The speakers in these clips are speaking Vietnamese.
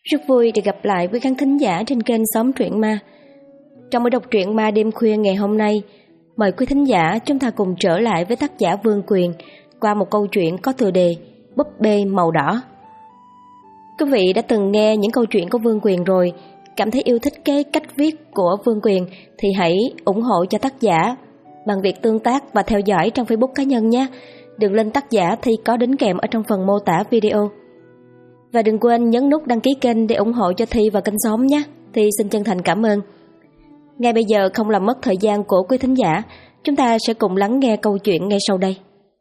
Rất vui được gặp lại với khán thính giả trên kênh Xóm Truyện Ma. Trong buổi đọc truyện ma đêm khuya ngày hôm nay, mời quý thính giả chúng ta cùng trở lại với tác giả Vương Quyền qua một câu chuyện có tựa đề Búp bê màu đỏ. Quý vị đã từng nghe những câu chuyện của Vương Quyền rồi, cảm thấy yêu thích cái cách viết của Vương Quyền thì hãy ủng hộ cho tác giả bằng việc tương tác và theo dõi trong Facebook cá nhân nhé. Đường link tác giả thì có đính kèm ở trong phần mô tả video. Và đừng quên nhấn nút đăng ký kênh để ủng hộ cho Thi và kênh Xóm nhé. Thi xin chân thành cảm ơn. Ngay bây giờ không làm mất thời gian của quý thính giả, chúng ta sẽ cùng lắng nghe câu chuyện ngay sau đây.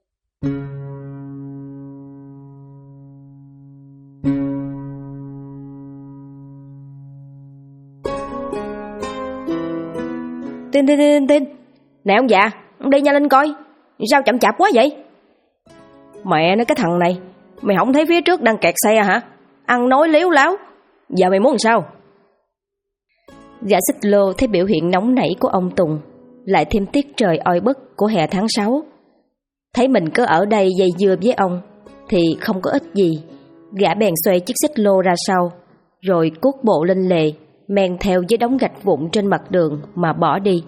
Tin. Nè ông già, ông đi nhanh lên coi. Sao chậm chạp quá vậy? Mẹ nói cái thằng này, mày không thấy phía trước đang kẹt xe hả? Ăn nói liếu láo. Giờ mày muốn làm sao? Gã xích lô thấy biểu hiện nóng nảy của ông Tùng, lại thêm tiết trời oi bức của hè tháng 6. Thấy mình cứ ở đây dây dưa với ông thì không có ích gì. Gã bèn xoay chiếc xích lô ra sau, rồi cuốc bộ lên lề, men theo với đống gạch vụn trên mặt đường mà bỏ đi.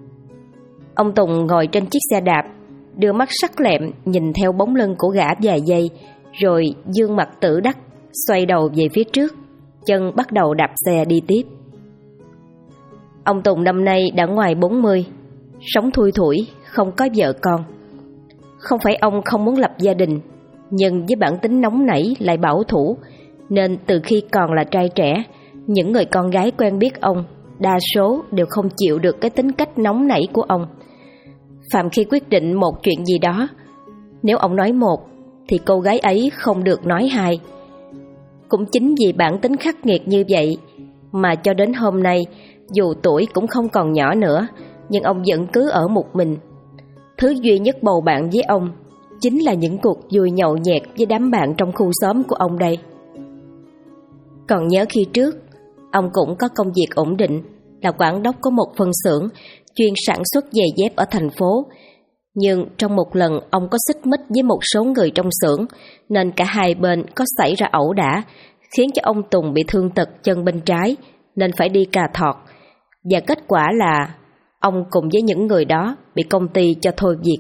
Ông Tùng ngồi trên chiếc xe đạp, đưa mắt sắc lẹm nhìn theo bóng lưng của gã vài giây, rồi dương mặt tự đắc, xoay đầu về phía trước, chân bắt đầu đạp xe đi tiếp. Ông Tùng năm nay đã ngoài 40, sống thui thủi, không có vợ con. Không phải ông không muốn lập gia đình, nhưng với bản tính nóng nảy lại bảo thủ, nên từ khi còn là trai trẻ, những người con gái quen biết ông đa số đều không chịu được cái tính cách nóng nảy của ông. Phạm khi quyết định một chuyện gì đó, nếu ông nói một thì cô gái ấy không được nói hai. Cũng chính vì bản tính khắc nghiệt như vậy mà cho đến hôm nay, dù tuổi cũng không còn nhỏ nữa, nhưng ông vẫn cứ ở một mình. Thứ duy nhất bầu bạn với ông chính là những cuộc vui nhậu nhẹt với đám bạn trong khu xóm của ông đây. Còn nhớ khi trước, ông cũng có công việc ổn định, là quản đốc có một phân xưởng chuyên sản xuất giày dép ở thành phố. Nhưng trong một lần ông có xích mích với một số người trong xưởng, nên cả hai bên có xảy ra ẩu đả, khiến cho ông Tùng bị thương tật chân bên trái, nên phải đi cà thọt. Và kết quả là ông cùng với những người đó bị công ty cho thôi việc.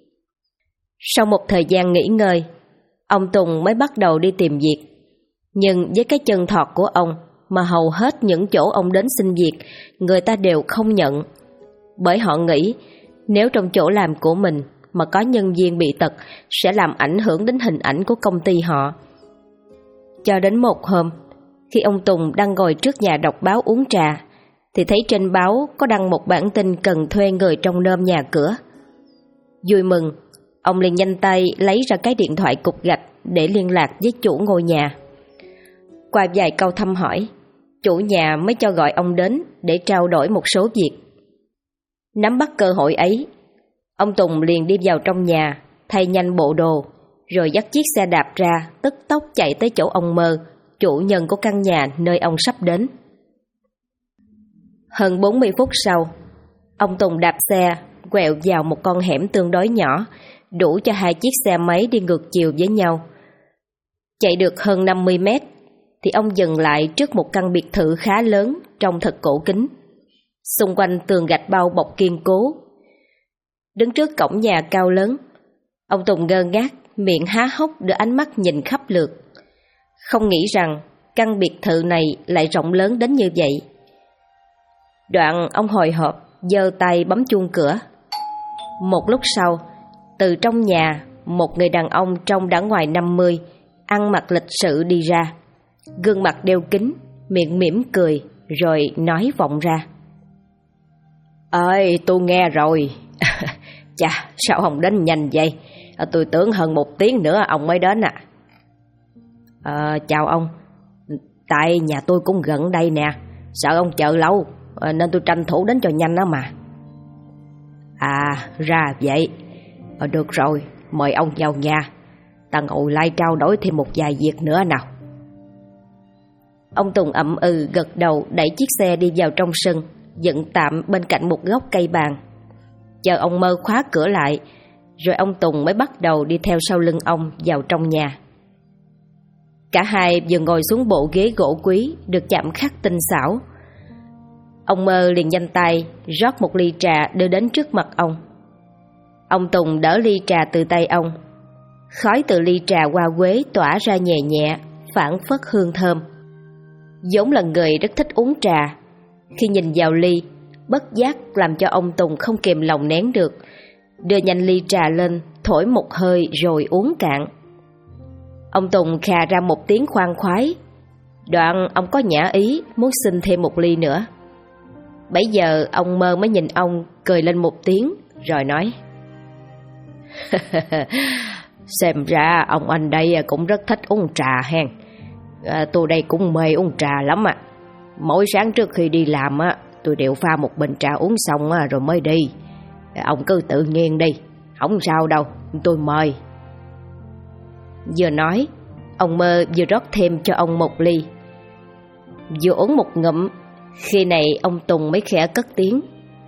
Sau một thời gian nghỉ ngơi, ông Tùng mới bắt đầu đi tìm việc. Nhưng với cái chân thọt của ông mà hầu hết những chỗ ông đến xin việc, người ta đều không nhận. Bởi họ nghĩ nếu trong chỗ làm của mình mà có nhân viên bị tật sẽ làm ảnh hưởng đến hình ảnh của công ty họ. Cho đến một hôm, khi ông Tùng đang ngồi trước nhà đọc báo uống trà, thì thấy trên báo có đăng một bản tin cần thuê người trông nom nhà cửa. Vui mừng, ông liền nhanh tay lấy ra cái điện thoại cục gạch để liên lạc với chủ ngôi nhà. Qua vài câu thăm hỏi, chủ nhà mới cho gọi ông đến để trao đổi một số việc. Nắm bắt cơ hội ấy, ông Tùng liền đi vào trong nhà, thay nhanh bộ đồ, rồi dắt chiếc xe đạp ra, tức tốc chạy tới chỗ ông Mơ, chủ nhân của căn nhà nơi ông sắp đến. Hơn 40 phút sau, ông Tùng đạp xe quẹo vào một con hẻm tương đối nhỏ, đủ cho hai chiếc xe máy đi ngược chiều với nhau. Chạy được hơn 50 mét, thì ông dừng lại trước một căn biệt thự khá lớn, trông thật cổ kính. Xung quanh tường gạch bao bọc kiên cố. Đứng trước cổng nhà cao lớn, ông Tùng ngơ ngác, miệng há hốc đưa ánh mắt nhìn khắp lượt. Không nghĩ rằng căn biệt thự này lại rộng lớn đến như vậy. Đoạn ông hồi hộp giơ tay bấm chuông cửa. Một lúc sau, từ trong nhà, một người đàn ông trông đã ngoài 50, ăn mặc lịch sự đi ra. Gương mặt đeo kính, miệng mỉm cười, rồi nói vọng ra: "Ơi, tôi nghe rồi." "Chà, sao ông đến nhanh vậy? Tôi tưởng hơn 1 tiếng nữa ông mới đến à." Chào ông, tại nhà tôi cũng gần đây nè, sợ ông chờ lâu nên tôi tranh thủ đến cho nhanh đó mà." Ra vậy. Được rồi, mời ông vào nhà, ta ngồi lại trao đổi thêm một vài việc nữa nào. Ông Tùng ậm ừ gật đầu, đẩy chiếc xe đi vào trong sân, dựng tạm bên cạnh một gốc cây bàn. Chờ ông Mơ khóa cửa lại, rồi ông Tùng mới bắt đầu đi theo sau lưng ông vào trong nhà. Cả hai vừa ngồi xuống bộ ghế gỗ quý được chạm khắc tinh xảo. Ông Mơ liền nhanh tay rót một ly trà đưa đến trước mặt ông. Ông Tùng đỡ ly trà từ tay ông. Khói từ ly trà hoa quế tỏa ra nhẹ nhẹ, phảng phất hương thơm. vốn là người rất thích uống trà, khi nhìn vào ly, bất giác làm cho ông Tùng không kìm lòng nén được, đưa nhanh ly trà lên, thổi một hơi rồi uống cạn. Ông Tùng khà ra một tiếng khoan khoái, đoạn ông có nhã ý muốn xin thêm một ly nữa. Bấy giờ ông Mơ mới nhìn ông cười lên một tiếng rồi nói: xem ra ông anh đây cũng rất thích uống trà hen. Tôi đây cũng mê uống trà lắm ạ. Mỗi sáng trước khi đi làm tôi đều pha một bình trà uống xong rồi mới đi. Ông cứ tự nhiên đi, không sao đâu, tôi mời. Vừa nói, ông Mơ vừa rót thêm cho ông một ly. Vừa uống một ngụm, khi này ông Tùng mới khẽ cất tiếng: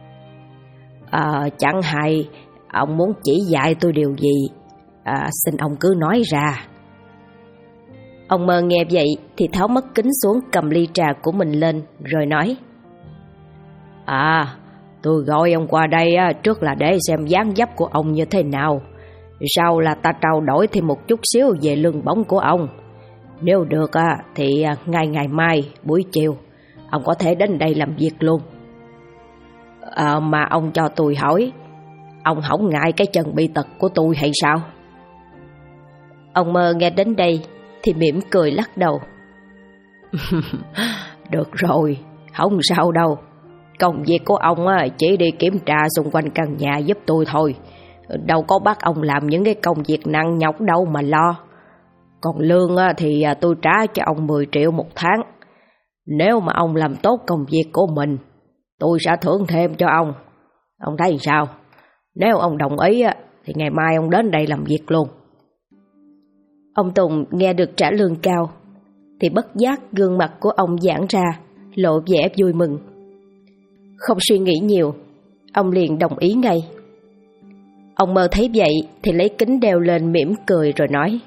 chẳng hay ông muốn chỉ dạy tôi điều gì, xin ông cứ nói ra. Ông Mơ nghe vậy thì tháo mất kính xuống, cầm ly trà của mình lên rồi nói: tôi gọi ông qua đây trước là để xem dáng dấp của ông như thế nào, sau là ta trao đổi thêm một chút xíu về lương bổng của ông. Nếu được thì ngày mai buổi chiều ông có thể đến đây làm việc luôn. Mà ông cho tôi hỏi, ông không ngại cái chân bị tật của tôi hay sao? Ông Mơ nghe đến đây thì mỉm cười lắc đầu: Được rồi, không sao đâu. Công việc của ông chỉ đi kiểm tra xung quanh căn nhà giúp tôi thôi, đâu có bắt ông làm những cái công việc nặng nhọc đâu mà lo. Còn lương thì tôi trả cho ông 10 triệu một tháng. Nếu mà ông làm tốt công việc của mình, tôi sẽ thưởng thêm cho ông. Ông thấy sao? Nếu ông đồng ý thì ngày mai ông đến đây làm việc luôn. Ông Tùng nghe được trả lương cao thì bất giác gương mặt của ông giãn ra, lộ vẻ vui mừng. Không suy nghĩ nhiều, ông liền đồng ý ngay. Ông Mơ thấy vậy thì lấy kính đeo lên mỉm cười rồi nói: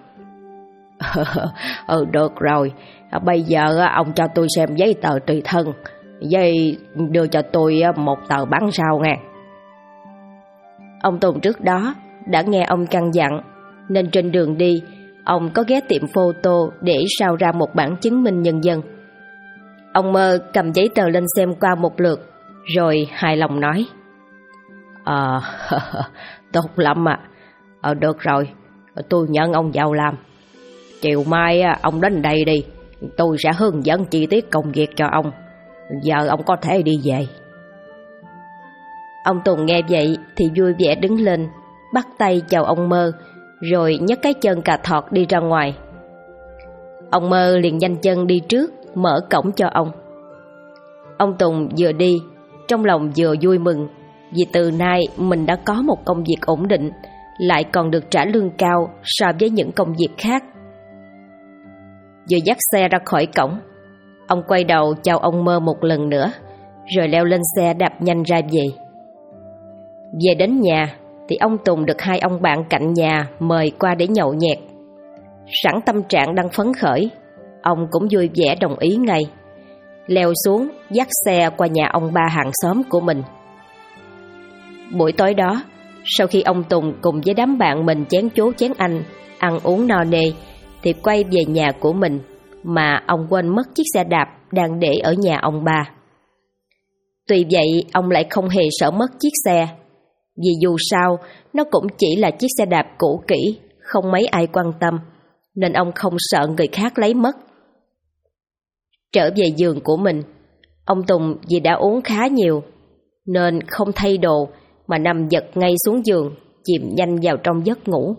Được rồi, bây giờ ông cho tôi xem giấy tờ tùy thân, với đưa cho tôi một tờ bản sao nghe. Ông Tùng trước đó đã nghe ông căn dặn, nên trên đường đi ông có ghé tiệm photo để sao ra một bản chứng minh nhân dân. Ông Mơ cầm giấy tờ lên xem qua một lượt rồi hài lòng nói: Tốt lắm được rồi, tôi nhận ông vào làm. Chiều mai ông đến đây đi, tôi sẽ hướng dẫn chi tiết công việc cho ông. Giờ ông có thể đi về. Ông Tùng nghe vậy thì vui vẻ đứng lên, bắt tay chào ông Mơ, rồi nhấc cái chân cà thọt đi ra ngoài. Ông Mơ liền nhanh chân đi trước, mở cổng cho ông. Ông Tùng vừa đi, trong lòng vừa vui mừng, vì từ nay mình đã có một công việc ổn định, lại còn được trả lương cao so với những công việc khác. Vừa dắt xe ra khỏi cổng, ông quay đầu chào ông Mơ một lần nữa, rồi leo lên xe đạp nhanh ra về. Về đến nhà thì ông Tùng được hai ông bạn cạnh nhà mời qua để nhậu nhẹt. Sẵn tâm trạng đang phấn khởi, ông cũng vui vẻ đồng ý ngay, leo xuống dắt xe qua nhà ông ba hàng xóm của mình. Buổi tối đó, sau khi ông Tùng cùng với đám bạn mình chén chú chén anh, ăn uống no nê, thì quay về nhà của mình mà ông quên mất chiếc xe đạp đang để ở nhà ông ba. Tuy vậy ông lại không hề sợ mất chiếc xe, vì dù sao nó cũng chỉ là chiếc xe đạp cũ kỹ, không mấy ai quan tâm, nên ông không sợ người khác lấy mất. Trở về giường của mình, ông Tùng vì đã uống khá nhiều nên không thay đồ mà nằm giật ngay xuống giường, chìm nhanh vào trong giấc ngủ.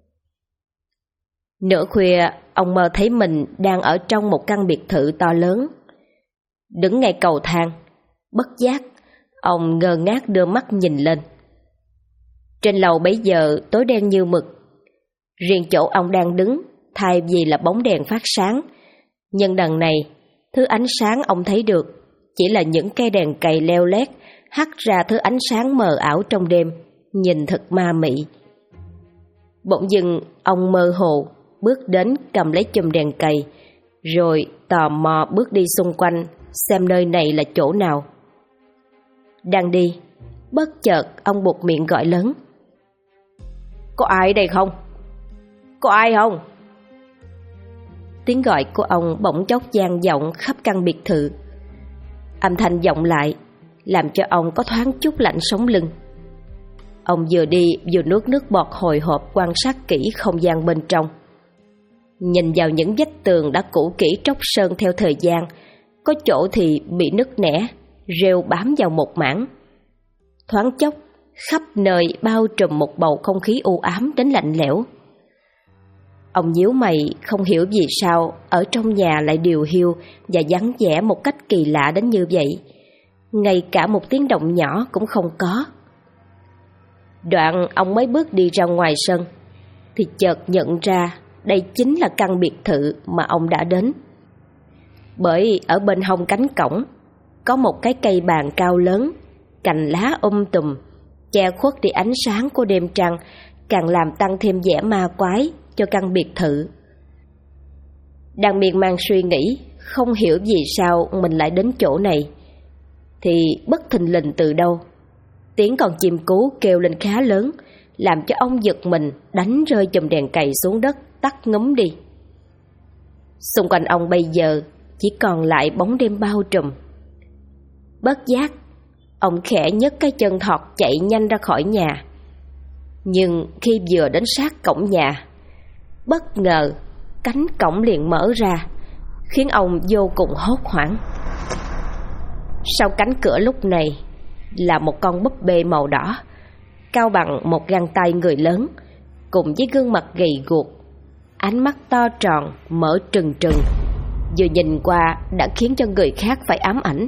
Nửa khuya, ông mơ thấy mình đang ở trong một căn biệt thự to lớn. Đứng ngay cầu thang, bất giác ông ngơ ngác đưa mắt nhìn lên. Trên lầu bấy giờ tối đen như mực. Riêng chỗ ông đang đứng, thay vì là bóng đèn phát sáng, nhưng đằng này thứ ánh sáng ông thấy được chỉ là những cây đèn cầy leo lét hắt ra thứ ánh sáng mờ ảo trong đêm, nhìn thật ma mị. Bỗng dưng ông mơ hồ bước đến cầm lấy chùm đèn cầy, rồi tò mò bước đi xung quanh xem nơi này là chỗ nào. Đang đi, bất chợt ông buột miệng gọi lớn: Có ai ở đây không? Có ai không? Tiếng gọi của ông bỗng chốc vang vọng khắp căn biệt thự. Âm thanh vọng lại làm cho ông có thoáng chút lạnh sống lưng. Ông vừa đi vừa nuốt nước bọt hồi hộp quan sát kỹ không gian bên trong. Nhìn vào những vách tường đã cũ kỹ tróc sơn theo thời gian, có chỗ thì bị nứt nẻ, rêu bám vào một mảng. Thoáng chốc, khắp nơi bao trùm một bầu không khí u ám đến lạnh lẽo. Ông nhíu mày không hiểu vì sao ở trong nhà lại điều hiu và vắng vẻ một cách kỳ lạ đến như vậy. Ngay cả một tiếng động nhỏ cũng không có. Đoạn ông mới bước đi ra ngoài sân thì chợt nhận ra đây chính là căn biệt thự mà ông đã đến. Bởi ở bên hông cánh cổng có một cái cây bàn cao lớn, cành lá tùm, che khuất đi ánh sáng của đêm trăng, càng làm tăng thêm vẻ ma quái cho căn biệt thự. Đang miên man suy nghĩ không hiểu vì sao mình lại đến chỗ này, thì bất thình lình từ đâu tiếng con chim cú kêu lên khá lớn, làm cho ông giật mình đánh rơi chùm đèn cày xuống đất tắt ngúm đi. Xung quanh ông bây giờ chỉ còn lại bóng đêm bao trùm. Bất giác ông khẽ nhấc cái chân thọt chạy nhanh ra khỏi nhà. Nhưng khi vừa đến sát cổng nhà, bất ngờ cánh cổng liền mở ra, khiến ông vô cùng hốt hoảng. Sau cánh cửa lúc này là một con búp bê màu đỏ, cao bằng một gang tay người lớn, cùng với gương mặt gầy guộc, ánh mắt to tròn mở trừng trừng, vừa nhìn qua đã khiến cho người khác phải ám ảnh.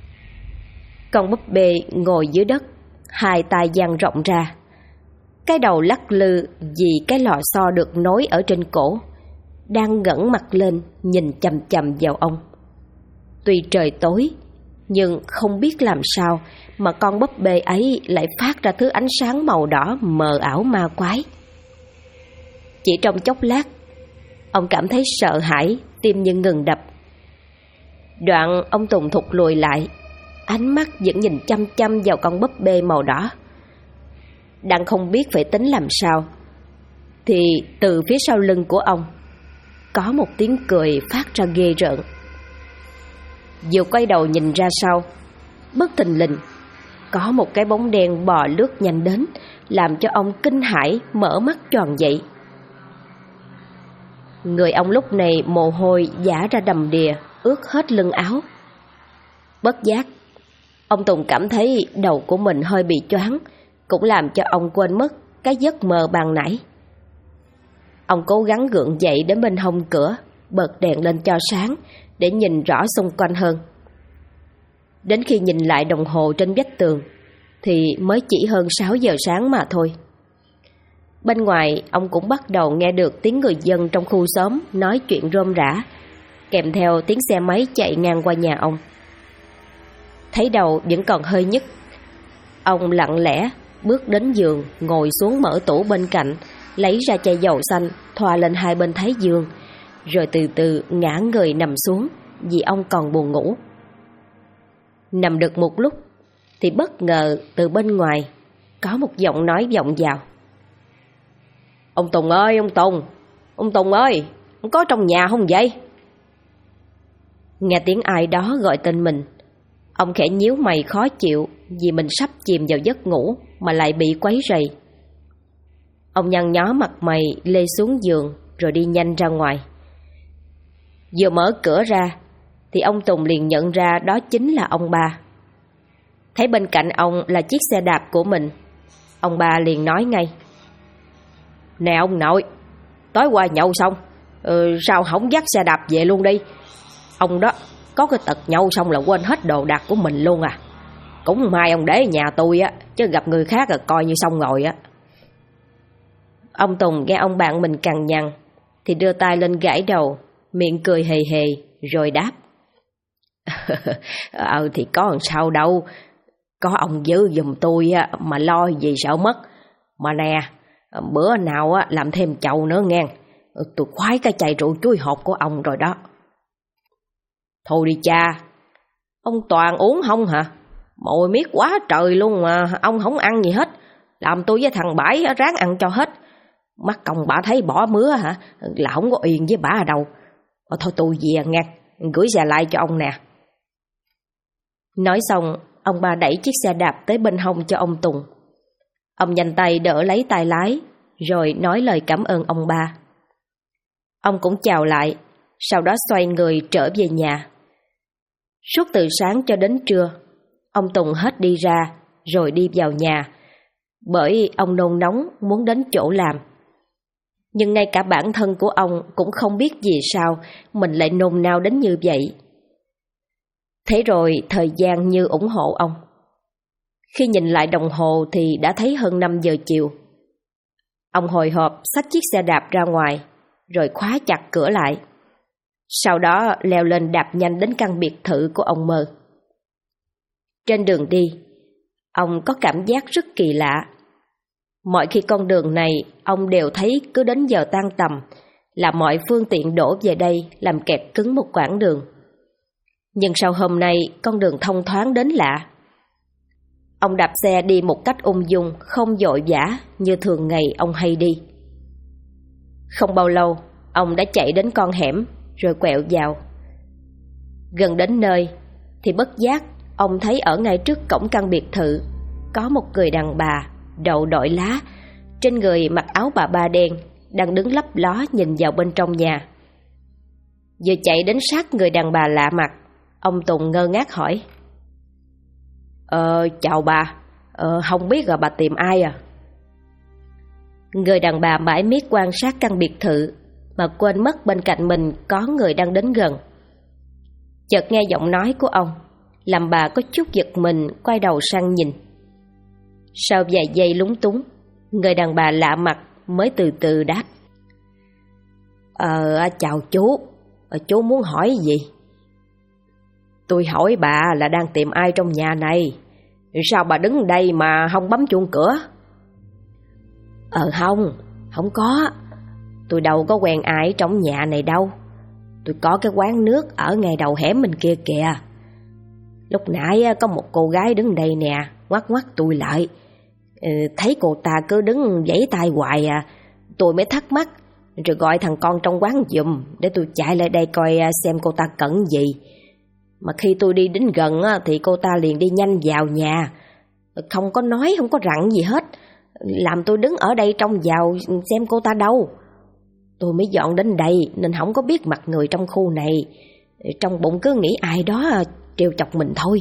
Con búp bê ngồi dưới đất, hai tay dang rộng ra, cái đầu lắc lư vì cái lò xo được nối ở trên cổ, đang ngẩng mặt lên nhìn chằm chằm vào ông. Tuy trời tối, nhưng không biết làm sao mà con búp bê ấy lại phát ra thứ ánh sáng màu đỏ mờ ảo ma quái. Chỉ trong chốc lát, ông cảm thấy sợ hãi, tim như ngừng đập. Đoạn ông Tùng thụt lùi lại, ánh mắt vẫn nhìn chăm chăm vào con búp bê màu đỏ. Đang không biết phải tính làm sao, thì từ phía sau lưng của ông có một tiếng cười phát ra ghê rợn. Vừa quay đầu nhìn ra sau, bất thình lình có một cái bóng đen bò lướt nhanh đến, làm cho ông kinh hãi mở mắt tròn dậy. Người ông lúc này mồ hôi vã ra đầm đìa, ướt hết lưng áo. Bất giác, ông Tùng cảm thấy đầu của mình hơi bị choáng, cũng làm cho ông quên mất cái giấc mơ ban nãy. Ông cố gắng gượng dậy đến bên hông cửa, bật đèn lên cho sáng để nhìn rõ xung quanh hơn. Đến khi nhìn lại đồng hồ trên vách tường thì mới chỉ hơn 6 giờ sáng mà thôi. Bên ngoài ông cũng bắt đầu nghe được tiếng người dân trong khu xóm nói chuyện rôm rả, kèm theo tiếng xe máy chạy ngang qua nhà ông. Thấy đầu vẫn còn hơi nhức, ông lặng lẽ bước đến giường, ngồi xuống mở tủ bên cạnh, lấy ra chai dầu xanh thoa lên hai bên thái dương, rồi từ từ ngã người nằm xuống vì ông còn buồn ngủ. Nằm được một lúc thì bất ngờ từ bên ngoài có một giọng nói vọng vào: Ông Tùng ơi, ông Tùng ơi, ông có trong nhà không vậy? Nghe tiếng ai đó gọi tên mình, ông khẽ nhíu mày khó chịu vì mình sắp chìm vào giấc ngủ mà lại bị quấy rầy. Ông nhăn nhó mặt mày lê xuống giường rồi đi nhanh ra ngoài. Vừa mở cửa ra thì ông Tùng liền nhận ra đó chính là ông ba. Thấy bên cạnh ông là chiếc xe đạp của mình, ông ba liền nói ngay: Nè ông nội, tối qua nhậu xong sao không dắt xe đạp về luôn đi? Ông đó có cái tật nhậu xong là quên hết đồ đạc của mình luôn à. Cũng may ông để ở nhà tôi á, chứ gặp người khác là coi như xong rồi á. Ông Tùng nghe ông bạn mình cằn nhằn thì đưa tay lên gãi đầu, miệng cười hề hề rồi đáp: Thì có làm sao đâu, có ông giữ giùm tôi á, mà lo gì sợ mất. Mà nè, bữa nào á làm thêm chầu nữa nghe, tôi khoái cái chai rượu chuối hột của ông rồi đó. Thôi đi cha, ông toàn uống không hả? Mồi miết quá trời luôn mà ông không ăn gì hết. Làm tôi với thằng Bãi ráng ăn cho hết. Mắc công bả thấy bỏ mứa hả, là không có yên với bả ở đâu. Thôi tôi về nghe, gửi xe lại cho ông nè. Nói xong, ông ba đẩy chiếc xe đạp tới bên hông cho ông Tùng. Ông nhanh tay đỡ lấy tay lái, rồi nói lời cảm ơn ông ba. Ông cũng chào lại, sau đó xoay người trở về nhà. Suốt từ sáng cho đến trưa, ông Tùng hết đi ra, rồi đi vào nhà, bởi ông nôn nóng muốn đến chỗ làm. Nhưng ngay cả bản thân của ông cũng không biết vì sao mình lại nôn nao đến như vậy. Thế rồi thời gian như ủng hộ ông. Khi nhìn lại đồng hồ thì đã thấy hơn 5 giờ chiều. Ông hồi hộp xách chiếc xe đạp ra ngoài, rồi khóa chặt cửa lại. Sau đó leo lên đạp nhanh đến căn biệt thự của ông Mơ. Trên đường đi, ông có cảm giác rất kỳ lạ. Mọi khi con đường này, ông đều thấy cứ đến giờ tan tầm là mọi phương tiện đổ về đây làm kẹt cứng một quãng đường. Nhưng sau hôm nay, con đường thông thoáng đến lạ. Ông đạp xe đi một cách ung dung, không vội vã như thường ngày ông hay đi. Không bao lâu, ông đã chạy đến con hẻm, rồi quẹo vào. Gần đến nơi, thì bất giác, ông thấy ở ngay trước cổng căn biệt thự, có một người đàn bà, đầu đội lá, trên người mặc áo bà ba đen, đang đứng lấp ló nhìn vào bên trong nhà. Vừa chạy đến sát người đàn bà lạ mặt, ông Tùng ngơ ngác hỏi: Chào bà, không biết là bà tìm ai à? Người đàn bà mải miết quan sát căn biệt thự, mà quên mất bên cạnh mình có người đang đến gần. Chợt nghe giọng nói của ông, làm bà có chút giật mình quay đầu sang nhìn. Sau vài giây lúng túng, người đàn bà lạ mặt mới từ từ đáp: Chào chú muốn hỏi gì? Tôi hỏi bà là đang tìm ai trong nhà này. Sao bà đứng đây mà không bấm chuông cửa? Không có. Tôi đâu có quen ai trong nhà này đâu. Tôi có cái quán nước ở ngay đầu hẻm bên kia kìa. Lúc nãy có một cô gái đứng đây nè, ngoắc ngoắc tôi lại. Thấy cô ta cứ đứng vẫy tay hoài à. Tôi mới thắc mắc, rồi gọi thằng con trong quán giùm để tôi chạy lại đây coi xem cô ta cần gì. Mà khi tôi đi đến gần thì cô ta liền đi nhanh vào nhà, không có nói, không có rặn gì hết, làm tôi đứng ở đây trông vào xem cô ta đâu. Tôi mới dọn đến đây nên không có biết mặt người trong khu này. Trong bụng cứ nghĩ ai đó trêu chọc mình thôi.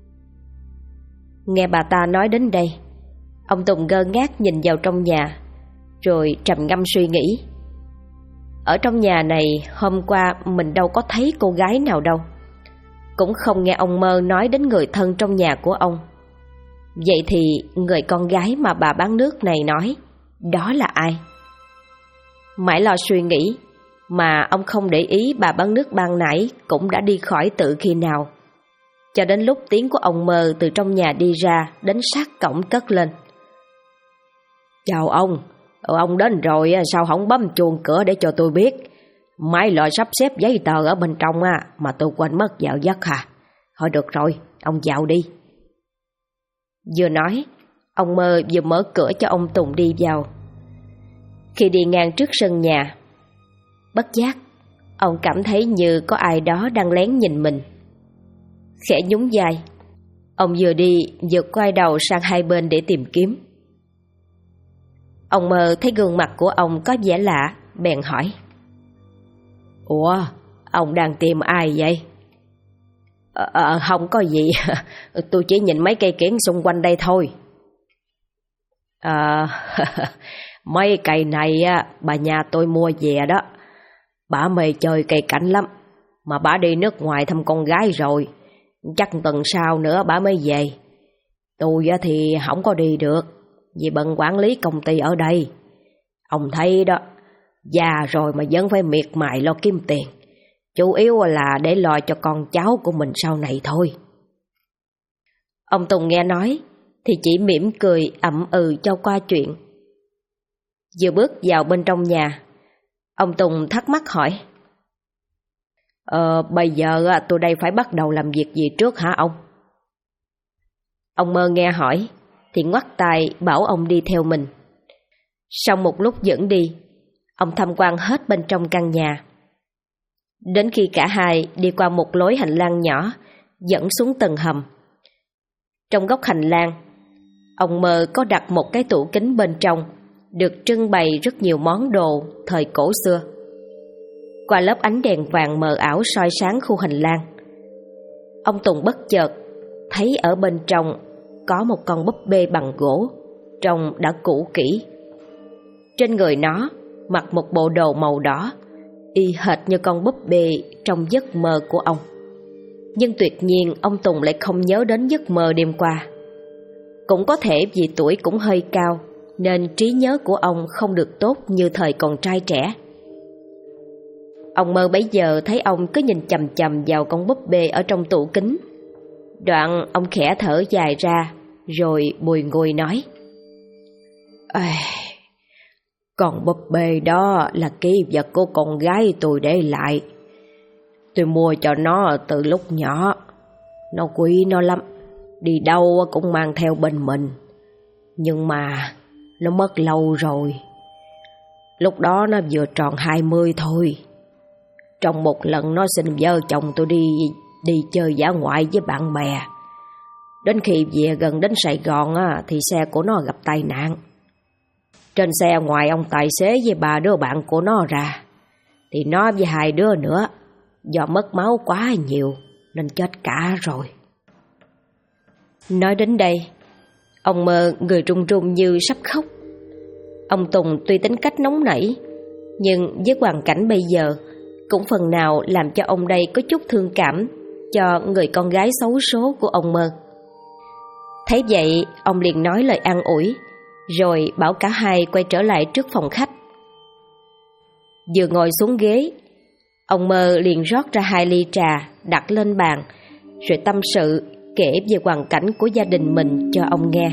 Nghe bà ta nói đến đây, ông Tùng ngơ ngác nhìn vào trong nhà, rồi trầm ngâm suy nghĩ. Ở trong nhà này hôm qua mình đâu có thấy cô gái nào đâu, cũng không nghe ông Mơ nói đến người thân trong nhà của ông. Vậy thì người con gái mà bà bán nước này nói, đó là ai? Mãi lo suy nghĩ mà ông không để ý bà bán nước ban nãy cũng đã đi khỏi tự khi nào, cho đến lúc tiếng của ông Mơ từ trong nhà đi ra đến sát cổng cất lên: Chào ông đến rồi sao không bấm chuông cửa để cho tôi biết? Mấy loại sắp xếp giấy tờ ở bên trong mà tôi quên mất vào giấc hả? Thôi được rồi, ông vào đi. Vừa nói, ông Mơ vừa mở cửa cho ông Tùng đi vào. Khi đi ngang trước sân nhà, bất giác, ông cảm thấy như có ai đó đang lén nhìn mình. Khẽ nhún vai, ông vừa đi vừa quay đầu sang hai bên để tìm kiếm. Ông Mơ thấy gương mặt của ông có vẻ lạ, bèn hỏi: Ủa, ông đang tìm ai vậy? Không có gì, tôi chỉ nhìn mấy cây kiểng xung quanh đây thôi. Mấy cây này bà nhà tôi mua về đó. Bà mê chơi cây cảnh lắm, mà bà đi nước ngoài thăm con gái rồi, chắc tuần sau nữa bà mới về. Tôi thì không có đi được, vì bận quản lý công ty ở đây. Ông thấy đó, già rồi mà vẫn phải miệt mài lo kiếm tiền, chủ yếu là để lo cho con cháu của mình sau này thôi. Ông Tùng nghe nói thì chỉ mỉm cười ậm ừ cho qua chuyện. Vừa bước vào bên trong nhà, ông Tùng thắc mắc hỏi: Bây giờ tôi đây phải bắt đầu làm việc gì trước hả ông? Ông Mơ nghe hỏi thì ngoắt tay bảo ông đi theo mình. Sau một lúc dẫn đi, ông tham quan hết bên trong căn nhà. Đến khi cả hai đi qua một lối hành lang nhỏ dẫn xuống tầng hầm. Trong góc hành lang, ông Mơ có đặt một cái tủ kính bên trong, được trưng bày rất nhiều món đồ thời cổ xưa. Qua lớp ánh đèn vàng mờ ảo soi sáng khu hành lang, ông Tùng bất chợt thấy ở bên trong có một con búp bê bằng gỗ, trông đã cũ kỹ. Trên người nó mặc một bộ đồ màu đỏ, y hệt như con búp bê trong giấc mơ của ông. Nhưng tuyệt nhiên ông Tùng lại không nhớ đến giấc mơ đêm qua. Cũng có thể vì tuổi cũng hơi cao nên trí nhớ của ông không được tốt như thời còn trai trẻ. Ông Mơ bấy giờ thấy ông cứ nhìn chằm chằm vào con búp bê ở trong tủ kính. Đoạn ông khẽ thở dài ra, rồi bùi ngùi nói: Con búp bê đó là kỷ vật của con gái tôi để lại. Tôi mua cho nó từ lúc nhỏ. Nó quý nó lắm, đi đâu cũng mang theo bên mình. Nhưng mà nó mất lâu rồi. Lúc đó nó vừa tròn 20 thôi. Trong một lần nó xin vợ chồng tôi đi chơi dã ngoại với bạn bè. Đến khi về gần đến Sài Gòn thì xe của nó gặp tai nạn. Trên xe ngoài ông tài xế với 3 đứa bạn của nó ra, thì nó với 2 đứa nữa do mất máu quá nhiều nên chết cả rồi. Nói đến đây, ông Mơ người run run như sắp khóc. Ông Tùng tuy tính cách nóng nảy, nhưng với hoàn cảnh bây giờ cũng phần nào làm cho ông đây có chút thương cảm cho người con gái xấu số của ông Mơ. Thấy vậy, ông liền nói lời an ủi, rồi bảo cả hai quay trở lại trước phòng khách. Vừa ngồi xuống ghế, ông Mơ liền rót ra 2 ly trà đặt lên bàn, rồi tâm sự kể về hoàn cảnh của gia đình mình cho ông nghe.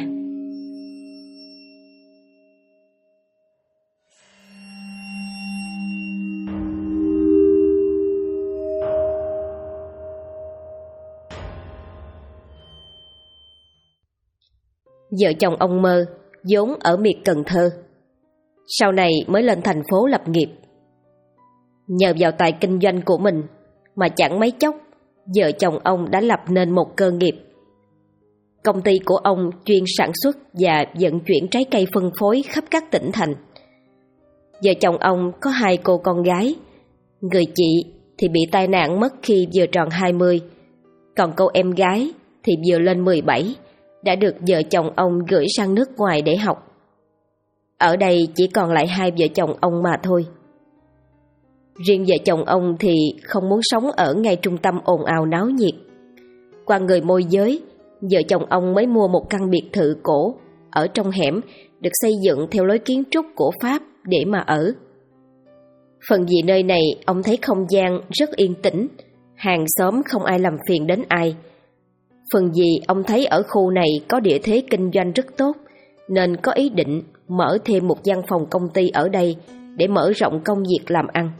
Vợ chồng ông Mơ vốn ở miệt Cần Thơ, sau này mới lên thành phố lập nghiệp. Nhờ vào tài kinh doanh của mình mà chẳng mấy chốc vợ chồng ông đã lập nên một cơ nghiệp. Công ty của ông chuyên sản xuất và vận chuyển trái cây phân phối khắp các tỉnh thành. Vợ chồng ông có 2 cô con gái. Người chị thì bị tai nạn mất khi vừa tròn 20, còn cô em gái thì vừa lên 17, đã được vợ chồng ông gửi sang nước ngoài để học. Ở đây chỉ còn lại 2 vợ chồng ông mà thôi. Riêng vợ chồng ông thì không muốn sống ở ngay trung tâm ồn ào náo nhiệt. Qua người môi giới, vợ chồng ông mới mua một căn biệt thự cổ ở trong hẻm, được xây dựng theo lối kiến trúc của Pháp để mà ở. Phần vì nơi này ông thấy không gian rất yên tĩnh, hàng xóm không ai làm phiền đến ai. Phần vì ông thấy ở khu này có địa thế kinh doanh rất tốt, nên có ý định mở thêm một văn phòng công ty ở đây để mở rộng công việc làm ăn.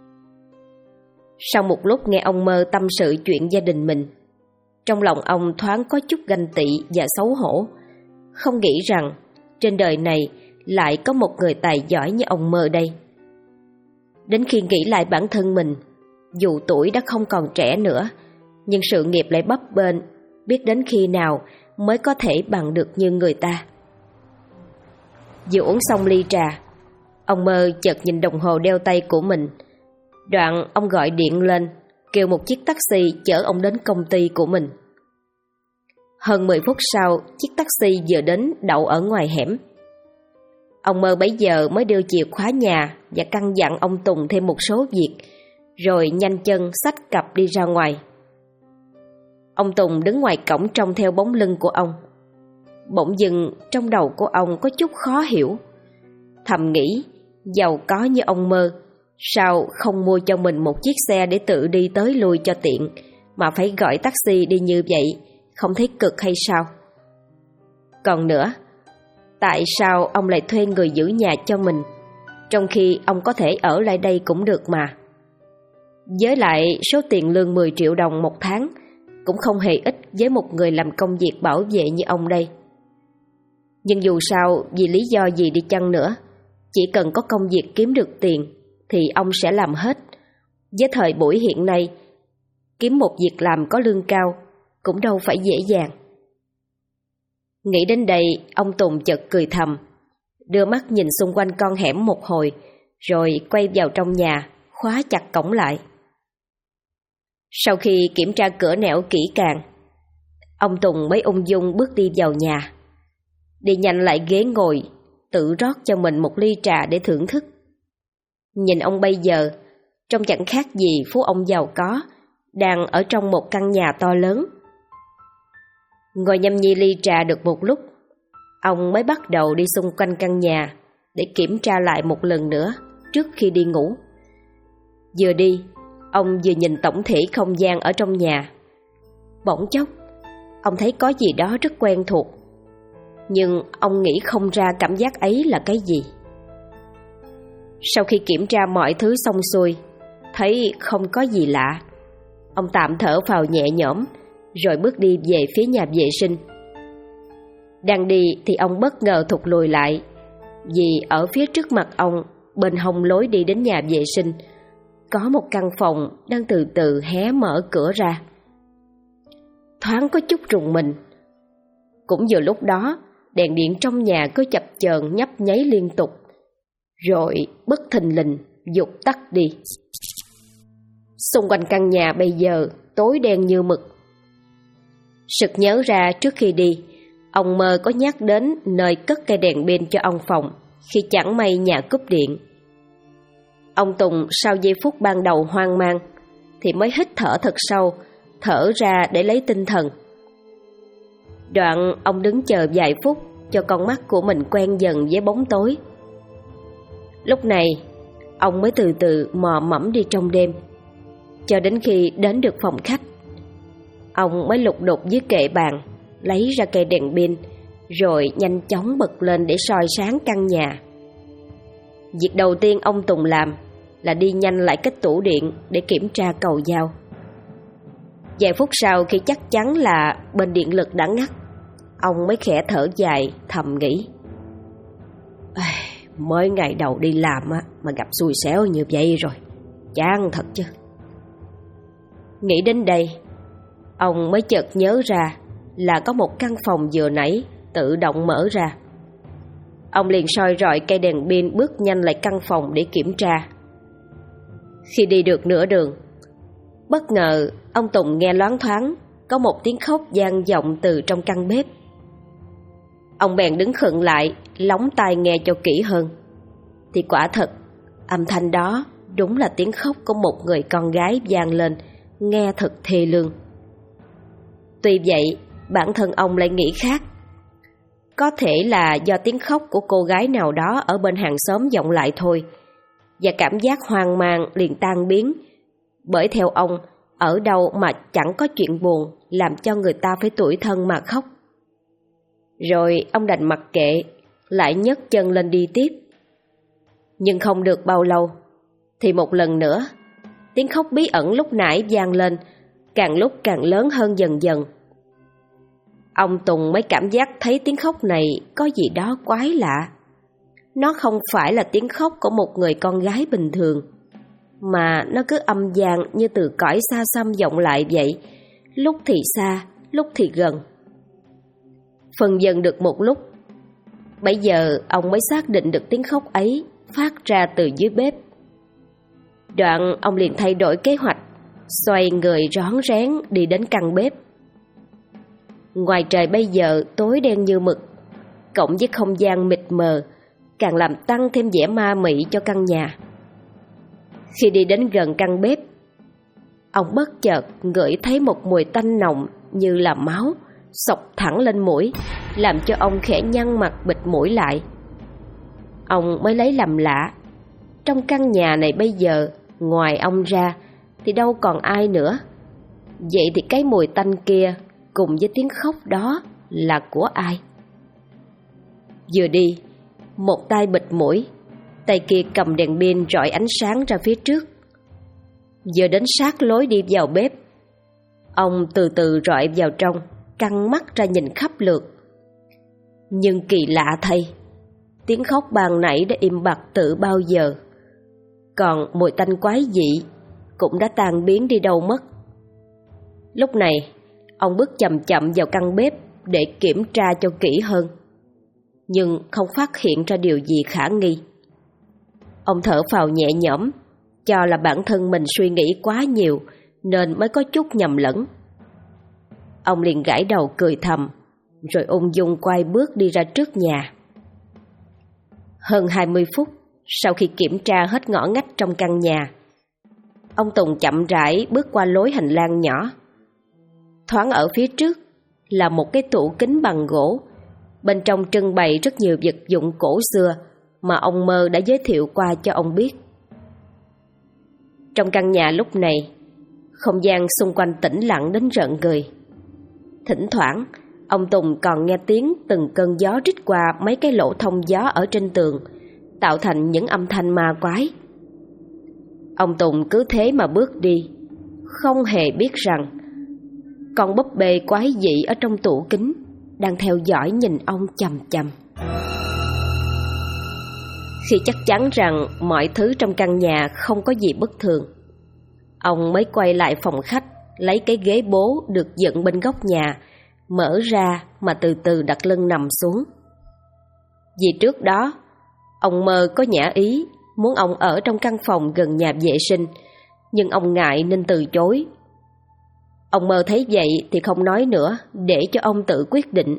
Sau một lúc nghe ông Mơ tâm sự chuyện gia đình mình, trong lòng ông thoáng có chút ganh tị và xấu hổ, không nghĩ rằng trên đời này lại có một người tài giỏi như ông Mơ đây. Đến khi nghĩ lại bản thân mình, dù tuổi đã không còn trẻ nữa, nhưng sự nghiệp lại bấp bênh, biết đến khi nào mới có thể bằng được như người ta. Vừa uống xong ly trà, ông Mơ chợt nhìn đồng hồ đeo tay của mình. Đoạn ông gọi điện lên, kêu một chiếc taxi chở ông đến công ty của mình. Hơn 10 phút sau, chiếc taxi vừa đến đậu ở ngoài hẻm. Ông Mơ bấy giờ mới đưa chìa khóa nhà và căn dặn ông Tùng thêm một số việc, rồi nhanh chân xách cặp đi ra ngoài. Ông Tùng đứng ngoài cổng trông theo bóng lưng của ông. Bỗng dưng trong đầu của ông có chút khó hiểu. Thầm nghĩ, giàu có như ông Mơ, sao không mua cho mình một chiếc xe để tự đi tới lui cho tiện, mà phải gọi taxi đi như vậy, không thấy cực hay sao? Còn nữa, tại sao ông lại thuê người giữ nhà cho mình, trong khi ông có thể ở lại đây cũng được mà? Với lại số tiền lương 10 triệu đồng một tháng cũng không hề ít với một người làm công việc bảo vệ như ông đây. Nhưng dù sao, vì lý do gì đi chăng nữa, chỉ cần có công việc kiếm được tiền thì ông sẽ làm hết. Với thời buổi hiện nay, kiếm một việc làm có lương cao cũng đâu phải dễ dàng. Nghĩ đến đây, ông Tùng chợt cười thầm, đưa mắt nhìn xung quanh con hẻm một hồi, rồi quay vào trong nhà, khóa chặt cổng lại. Sau khi kiểm tra cửa nẻo kỹ càng, ông Tùng mới ung dung bước đi vào nhà, đi nhanh lại ghế ngồi, tự rót cho mình một ly trà để thưởng thức. Nhìn ông bây giờ, trông chẳng khác gì phú ông giàu có, đang ở trong một căn nhà to lớn. Ngồi nhâm nhi ly trà được một lúc, ông mới bắt đầu đi xung quanh căn nhà để kiểm tra lại một lần nữa trước khi đi ngủ. Vừa đi, ông vừa nhìn tổng thể không gian ở trong nhà. Bỗng chốc, ông thấy có gì đó rất quen thuộc, nhưng ông nghĩ không ra cảm giác ấy là cái gì. Sau khi kiểm tra mọi thứ xong xuôi, thấy không có gì lạ, ông tạm thở phào nhẹ nhõm, rồi bước đi về phía nhà vệ sinh. Đang đi thì ông bất ngờ thụt lùi lại, vì ở phía trước mặt ông, bên hông lối đi đến nhà vệ sinh, có một căn phòng đang từ từ hé mở cửa ra. Thoáng có chút rùng mình. Cũng vừa lúc đó, đèn điện trong nhà cứ chập chờn nhấp nháy liên tục, rồi bất thình lình vụt tắt đi. Xung quanh căn nhà bây giờ tối đen như mực. Sực nhớ ra trước khi đi, ông mơ có nhắc đến nơi cất cây đèn pin cho ông Phòng khi chẳng may nhà cúp điện. Ông Tùng sau giây phút ban đầu hoang mang thì mới hít thở thật sâu, thở ra để lấy tinh thần. Đoạn ông đứng chờ vài phút cho con mắt của mình quen dần với bóng tối. Lúc này, ông mới từ từ mò mẫm đi trong đêm, cho đến khi đến được phòng khách. Ông mới lục đục dưới kệ bàn, lấy ra cây đèn pin, rồi nhanh chóng bật lên để soi sáng căn nhà. Việc đầu tiên ông Tùng làm là đi nhanh lại cái tủ điện để kiểm tra cầu dao. Vài phút sau, khi chắc chắn là bên điện lực đã ngắt, ông mới khẽ thở dài thầm nghĩ: mới ngày đầu đi làm mà gặp xui xẻo như vậy rồi, chán thật chứ. Nghĩ đến đây, ông mới chợt nhớ ra là có một căn phòng vừa nãy tự động mở ra. Ông liền soi rọi cây đèn pin bước nhanh lại căn phòng để kiểm tra. Khi đi được nửa đường, bất ngờ ông Tùng nghe loáng thoáng có một tiếng khóc vang vọng từ trong căn bếp. Ông bèn đứng khựng lại, lóng tai nghe cho kỹ hơn. Thì quả thật, âm thanh đó đúng là tiếng khóc của một người con gái vang lên, nghe thật thê lương. Tuy vậy, bản thân ông lại nghĩ khác. Có thể là do tiếng khóc của cô gái nào đó ở bên hàng xóm vọng lại thôi, và cảm giác hoang mang liền tan biến. Bởi theo ông, ở đâu mà chẳng có chuyện buồn làm cho người ta phải tủi thân mà khóc. Rồi ông đành mặc kệ, lại nhấc chân lên đi tiếp. Nhưng không được bao lâu, thì một lần nữa, tiếng khóc bí ẩn lúc nãy vang lên, càng lúc càng lớn hơn dần dần. Ông Tùng mới cảm giác thấy tiếng khóc này có gì đó quái lạ. Nó không phải là tiếng khóc của một người con gái bình thường, mà nó cứ âm vang như từ cõi xa xăm vọng lại vậy, lúc thì xa, lúc thì gần. Phần dần được một lúc, bây giờ ông mới xác định được tiếng khóc ấy phát ra từ dưới bếp. Đoạn ông liền thay đổi kế hoạch, xoay người rón rén đi đến căn bếp. Ngoài trời bây giờ tối đen như mực, cộng với không gian mịt mờ, càng làm tăng thêm vẻ ma mị cho căn nhà. Khi đi đến gần căn bếp, ông bất chợt ngửi thấy một mùi tanh nồng như là máu xộc thẳng lên mũi, làm cho ông khẽ nhăn mặt bịt mũi lại. Ông mới lấy làm lạ, trong căn nhà này bây giờ ngoài ông ra thì đâu còn ai nữa. Vậy thì cái mùi tanh kia cùng với tiếng khóc đó là của ai? Vừa đi, một tay bịt mũi, tay kia cầm đèn pin rọi ánh sáng ra phía trước. Vừa đến sát lối đi vào bếp, ông từ từ rọi vào trong, căng mắt ra nhìn khắp lượt. Nhưng kỳ lạ thay, tiếng khóc ban nãy đã im bặt từ bao giờ, còn mùi tanh quái dị cũng đã tan biến đi đâu mất. Lúc này, ông bước chậm chậm vào căn bếp để kiểm tra cho kỹ hơn, nhưng không phát hiện ra điều gì khả nghi. Ông thở phào nhẹ nhõm, cho là bản thân mình suy nghĩ quá nhiều nên mới có chút nhầm lẫn. Ông liền gãi đầu cười thầm, rồi ung dung quay bước đi ra trước nhà. Hơn 20 phút sau khi kiểm tra hết ngõ ngách trong căn nhà, ông Tùng chậm rãi bước qua lối hành lang nhỏ. Thoáng ở phía trước là một cái tủ kính bằng gỗ, bên trong trưng bày rất nhiều vật dụng cổ xưa mà ông Mơ đã giới thiệu qua cho ông biết. Trong căn nhà lúc này, không gian xung quanh tĩnh lặng đến rợn người. Thỉnh thoảng, ông Tùng còn nghe tiếng từng cơn gió rít qua mấy cái lỗ thông gió ở trên tường, tạo thành những âm thanh ma quái. Ông Tùng cứ thế mà bước đi, không hề biết rằng con búp bê quái dị ở trong tủ kính đang theo dõi nhìn ông chằm chằm. Khi chắc chắn rằng mọi thứ trong căn nhà không có gì bất thường, ông mới quay lại phòng khách, lấy cái ghế bố được dựng bên góc nhà, mở ra mà từ từ đặt lưng nằm xuống. Vì trước đó, ông Mơ có nhã ý muốn ông ở trong căn phòng gần nhà vệ sinh, nhưng ông ngại nên từ chối. Ông Mơ thấy vậy thì không nói nữa, để cho ông tự quyết định.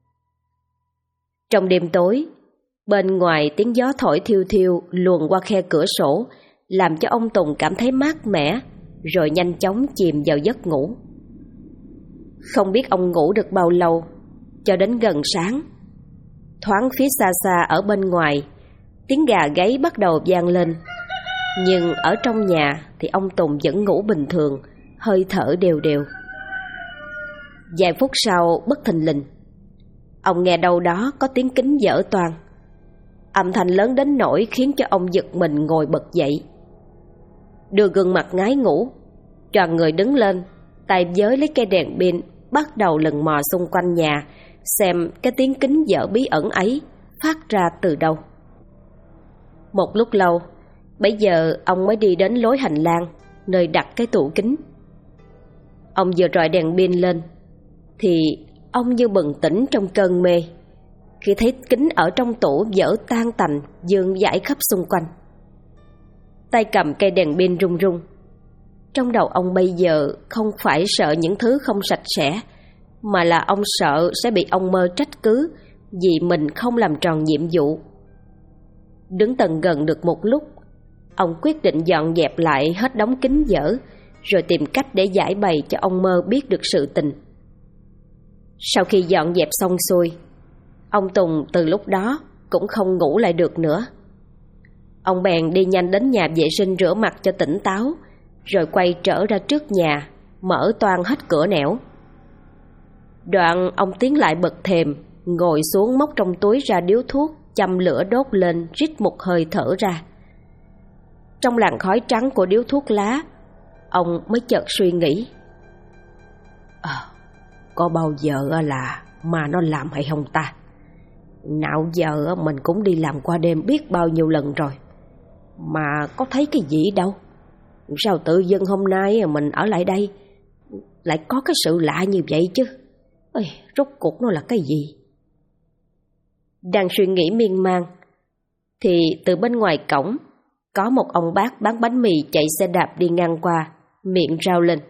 Trong đêm tối, bên ngoài tiếng gió thổi thiêu thiêu luồn qua khe cửa sổ, làm cho ông Tùng cảm thấy mát mẻ, rồi nhanh chóng chìm vào giấc ngủ. Không biết ông ngủ được bao lâu, cho đến gần sáng. Thoáng phía xa xa ở bên ngoài, tiếng gà gáy bắt đầu vang lên. Nhưng ở trong nhà thì ông Tùng vẫn ngủ bình thường, hơi thở đều đều. Vài phút sau, bất thình lình, ông nghe đâu đó có tiếng kính vỡ toang. Âm thanh lớn đến nỗi khiến cho ông giật mình ngồi bật dậy. Đưa gương mặt ngái ngủ, choàng người đứng lên, tay giới lấy cây đèn pin, bắt đầu lần mò xung quanh nhà, xem cái tiếng kính vỡ bí ẩn ấy phát ra từ đâu. Một lúc lâu, bấy giờ ông mới đi đến lối hành lang, nơi đặt cái tủ kính. Ông vừa rọi đèn pin lên thì ông như bừng tỉnh trong cơn mê, khi thấy kính ở trong tủ vỡ tan tành, vương vãi khắp xung quanh. Tay cầm cây đèn pin run run. Trong đầu ông bây giờ không phải sợ những thứ không sạch sẽ, mà là ông sợ sẽ bị ông Mơ trách cứ vì mình không làm tròn nhiệm vụ. Đứng tận gần được một lúc, ông quyết định dọn dẹp lại hết đống kính vỡ, rồi tìm cách để giải bày cho ông Mơ biết được sự tình. Sau khi dọn dẹp xong xuôi, ông Tùng từ lúc đó cũng không ngủ lại được nữa. Ông bèn đi nhanh đến nhà vệ sinh rửa mặt cho tỉnh táo, rồi quay trở ra trước nhà, mở toang hết cửa nẻo. Đoạn ông tiến lại bậc thềm, ngồi xuống móc trong túi ra điếu thuốc, châm lửa đốt lên, rít một hơi thở ra. Trong làn khói trắng của điếu thuốc lá, ông mới chợt suy nghĩ, có bao giờ là mà nó làm hay không ta? Nào giờ mình cũng đi làm qua đêm biết bao nhiêu lần rồi, mà có thấy cái gì đâu. Sao tự dưng hôm nay mình ở lại đây lại có cái sự lạ như vậy chứ? Ê, rốt cuộc nó là cái gì? Đang suy nghĩ miên man thì từ bên ngoài cổng có một ông bác bán bánh mì chạy xe đạp đi ngang qua, miệng rao lên: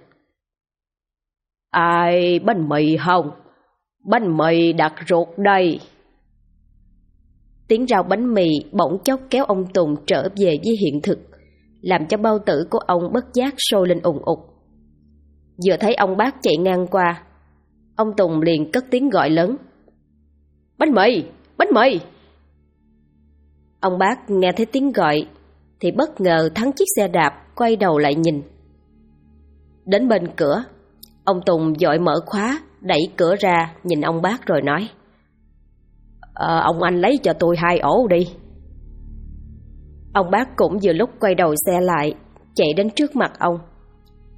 Ai bánh mì không? Bánh mì đặt ruột đây. Tiếng rao bánh mì bỗng chốc kéo ông Tùng trở về với hiện thực, làm cho bao tử của ông bất giác sôi lên ùng ục. Vừa thấy ông bác chạy ngang qua, ông Tùng liền cất tiếng gọi lớn: Bánh mì! Bánh mì! Ông bác nghe thấy tiếng gọi thì bất ngờ thắng chiếc xe đạp, quay đầu lại nhìn. Đến bên cửa, ông Tùng vội mở khóa, đẩy cửa ra, nhìn ông bác rồi nói: Ông anh lấy cho tôi 2 ổ đi. Ông bác cũng vừa lúc quay đầu xe lại, chạy đến trước mặt ông.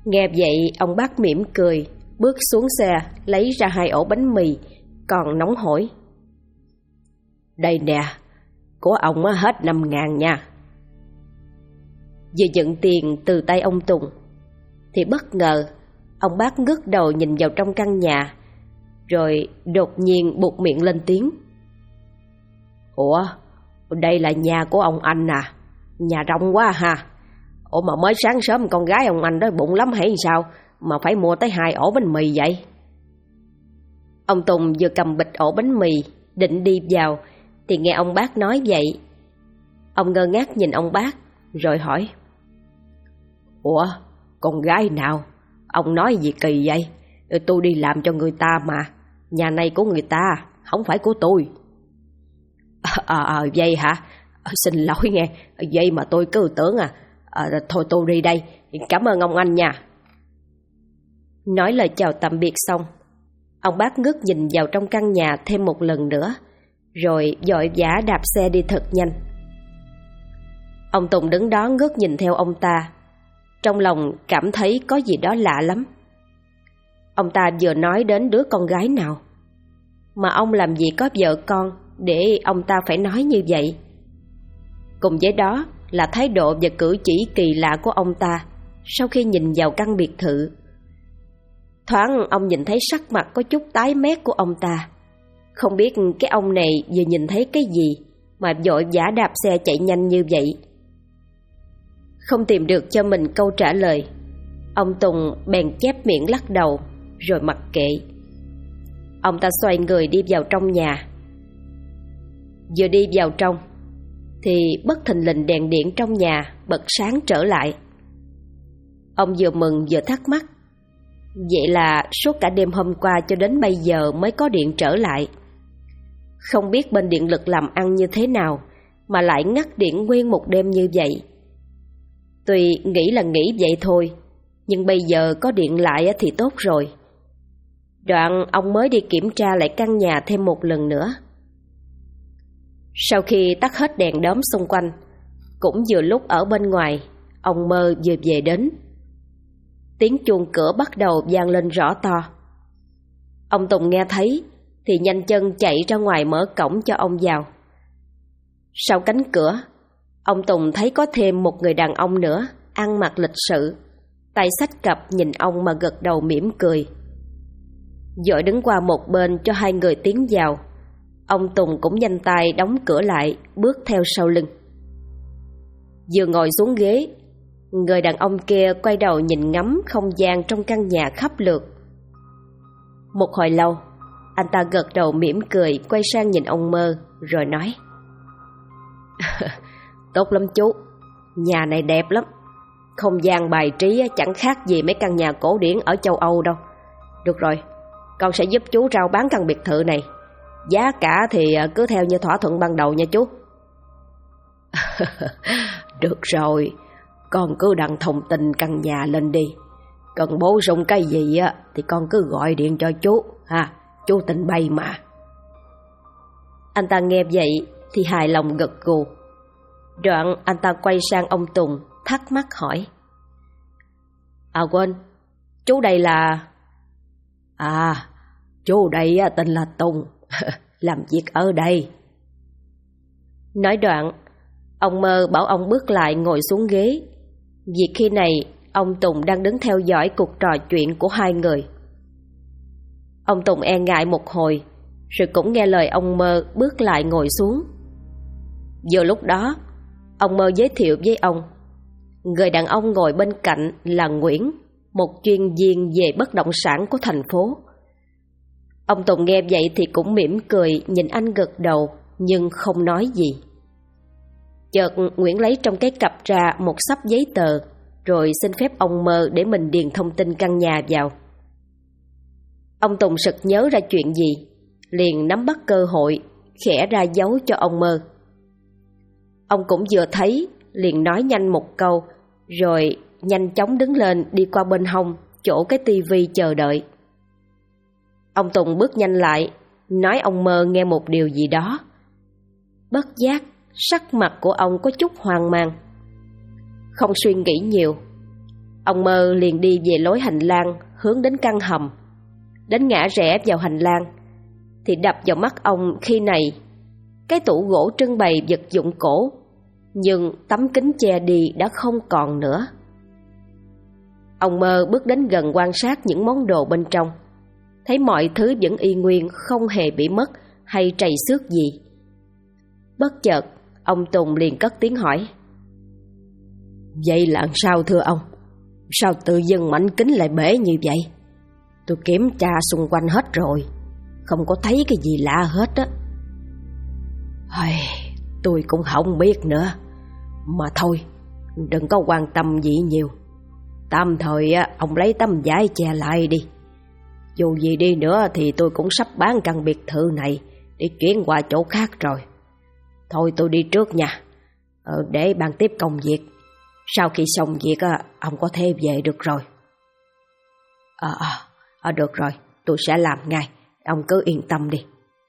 Nghe vậy ông bác mỉm cười, bước xuống xe lấy ra 2 ổ bánh mì còn nóng hổi. Đây nè, của ông hết 5.000 nha. Vừa nhận tiền từ tay ông Tùng thì bất ngờ ông bác ngước đầu nhìn vào trong căn nhà, rồi đột nhiên buột miệng lên tiếng. Ủa, đây là nhà của ông anh à? Nhà rộng quá ha. Ủa mà mới sáng sớm con gái ông anh đói bụng lắm hay sao mà phải mua tới 2 ổ bánh mì vậy? Ông Tùng vừa cầm bịch ổ bánh mì định đi vào thì nghe ông bác nói vậy. Ông ngơ ngác nhìn ông bác rồi hỏi. Ủa, con gái nào? Ông nói gì kỳ vậy? Tôi đi làm cho người ta mà. Nhà này của người ta, không phải của tôi. Vậy hả? Xin lỗi nghe. Vậy mà tôi cứ tưởng thôi tôi đi đây. Cảm ơn ông anh nha. Nói lời chào tạm biệt xong, ông bác ngước nhìn vào trong căn nhà thêm một lần nữa, rồi vội vã đạp xe đi thật nhanh. Ông Tùng đứng đó ngước nhìn theo ông ta, trong lòng cảm thấy có gì đó lạ lắm. Ông ta vừa nói đến đứa con gái nào, mà ông làm gì có vợ con để ông ta phải nói như vậy. Cùng với đó là thái độ và cử chỉ kỳ lạ của ông ta sau khi nhìn vào căn biệt thự. Thoáng ông nhìn thấy sắc mặt có chút tái mét của ông ta. Không biết cái ông này vừa nhìn thấy cái gì mà vội vã đạp xe chạy nhanh như vậy. Không tìm được cho mình câu trả lời, ông Tùng bèn chép miệng lắc đầu rồi mặc kệ. Ông ta xoay người đi vào trong nhà. Vừa đi vào trong thì bất thình lình đèn điện trong nhà bật sáng trở lại. Ông vừa mừng vừa thắc mắc. Vậy là suốt cả đêm hôm qua cho đến bây giờ mới có điện trở lại. Không biết bên điện lực làm ăn như thế nào mà lại ngắt điện nguyên một đêm như vậy. Tuy nghĩ là nghĩ vậy thôi, nhưng bây giờ có điện lại thì tốt rồi. Đoạn ông mới đi kiểm tra lại căn nhà thêm một lần nữa. Sau khi tắt hết đèn đóm xung quanh, cũng vừa lúc ở bên ngoài, ông Mơ vừa về đến. Tiếng chuông cửa bắt đầu vang lên rõ to. Ông Tùng nghe thấy thì nhanh chân chạy ra ngoài mở cổng cho ông vào. Sau cánh cửa, ông Tùng thấy có thêm một người đàn ông nữa, ăn mặc lịch sự, tay xách cặp nhìn ông mà gật đầu mỉm cười. Vội đứng qua một bên cho hai người tiến vào. Ông Tùng cũng nhanh tay đóng cửa lại, bước theo sau lưng. Vừa ngồi xuống ghế, người đàn ông kia quay đầu nhìn ngắm không gian trong căn nhà khắp lượt. Một hồi lâu, anh ta gật đầu mỉm cười, quay sang nhìn ông Mơ rồi nói. Tốt lắm chú, nhà này đẹp lắm. Không gian bài trí chẳng khác gì mấy căn nhà cổ điển ở châu Âu đâu. Được rồi, con sẽ giúp chú rao bán căn biệt thự này. Giá cả thì cứ theo như thỏa thuận ban đầu nha chú. Được rồi, con cứ đăng thông tin căn nhà lên đi. Cần bổ sung cái gì thì con cứ gọi điện cho chú ha, chú tin bay mà. Anh ta nghe vậy thì hài lòng gật gù. Đoạn anh ta quay sang ông Tùng thắc mắc hỏi. Quên, chú đây là... chú đây tên là Tùng, làm việc ở đây. Nói đoạn, ông Mơ bảo ông bước lại ngồi xuống ghế. Vì khi này ông Tùng đang đứng theo dõi cuộc trò chuyện của hai người. Ông Tùng e ngại một hồi, rồi cũng nghe lời ông Mơ bước lại ngồi xuống. Vừa lúc đó, ông Mơ giới thiệu với ông. Người đàn ông ngồi bên cạnh là Nguyễn, một chuyên viên về bất động sản của thành phố. Ông Tùng nghe vậy thì cũng mỉm cười nhìn anh gật đầu, nhưng không nói gì. Chợt Nguyễn lấy trong cái cặp ra một xấp giấy tờ, rồi xin phép ông Mơ để mình điền thông tin căn nhà vào. Ông Tùng sực nhớ ra chuyện gì, liền nắm bắt cơ hội, khẽ ra dấu cho ông Mơ. Ông cũng vừa thấy, liền nói nhanh một câu, rồi nhanh chóng đứng lên đi qua bên hông, chỗ cái tivi chờ đợi. Ông Tùng bước nhanh lại, nói ông Mơ nghe một điều gì đó. Bất giác, sắc mặt của ông có chút hoang mang. Không suy nghĩ nhiều, Ông Mơ liền đi về lối hành lang hướng đến căn hầm. Đến ngã rẽ vào hành lang thì đập vào mắt ông khi này cái tủ gỗ trưng bày vật dụng cổ, nhưng tấm kính che đi đã không còn nữa. Ông Mơ bước đến gần quan sát những món đồ bên trong, thấy mọi thứ vẫn y nguyên, không hề bị mất hay trầy xước gì. Bất chợt ông Tùng liền cất tiếng hỏi: "Vậy là sao thưa ông? Sao tự dưng mảnh kính lại bể như vậy? Tôi kiểm tra xung quanh hết rồi, không có thấy cái gì lạ hết á." "Tôi cũng không biết nữa. Mà thôi, đừng có quan tâm gì nhiều. Tạm thời ông lấy tấm vải che lại đi. Dù gì đi nữa thì tôi cũng sắp bán căn biệt thự này để chuyển qua chỗ khác rồi. Thôi tôi đi trước nha, để bàn tiếp công việc. Sau khi xong việc ông có thể về được rồi." Được rồi, tôi sẽ làm ngay. Ông cứ yên tâm đi."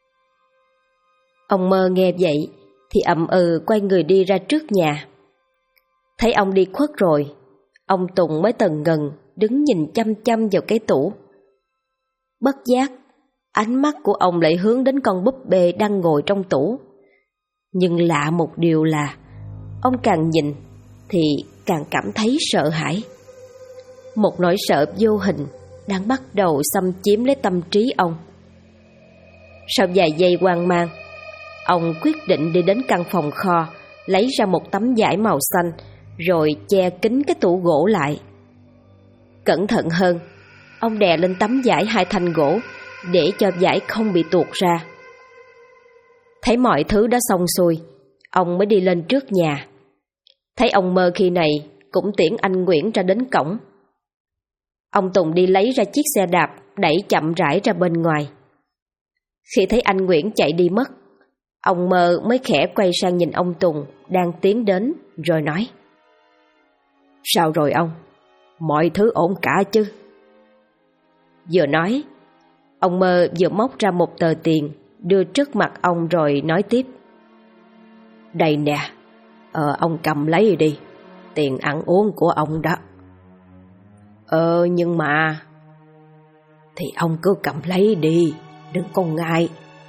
Ông Mơ nghe vậy thì ậm ừ quay người đi ra trước nhà. Thấy ông đi khuất rồi, ông Tùng mới tần ngần đứng nhìn chăm chăm vào cái tủ. Bất giác, ánh mắt của ông lại hướng đến con búp bê đang ngồi trong tủ. Nhưng lạ một điều là, ông càng nhìn thì càng cảm thấy sợ hãi. Một nỗi sợ vô hình đang bắt đầu xâm chiếm lấy tâm trí ông. Sau vài giây hoang mang, ông quyết định đi đến căn phòng kho, lấy ra một tấm vải màu xanh, rồi che kín cái tủ gỗ lại. Cẩn thận hơn, ông đè lên tấm vải 2 thanh gỗ để cho vải không bị tuột ra. Thấy mọi thứ đã xong xuôi, ông mới đi lên trước nhà. Thấy ông Mơ khi này cũng tiễn anh Nguyễn ra đến cổng. Ông Tùng đi lấy ra chiếc xe đạp, đẩy chậm rãi ra bên ngoài. Khi thấy anh Nguyễn chạy đi mất, ông Mơ mới khẽ quay sang nhìn ông Tùng đang tiến đến, rồi nói: "Sao rồi ông? Mọi thứ ổn cả chứ?" Vừa nói, ông Mơ vừa móc ra một tờ tiền đưa trước mặt ông rồi nói tiếp: "Đây nè, ông cầm lấy đi, tiền ăn uống của ông đó." Nhưng mà..." "Thì ông cứ cầm lấy đi, đừng có ngại."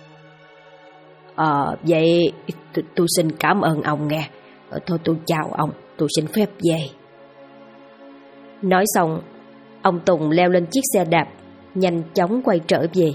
Vậy tôi xin cảm ơn ông nghe. Thôi tôi chào ông, tôi xin phép về." Nói xong, ông Tùng leo lên chiếc xe đạp, nhanh chóng quay trở về.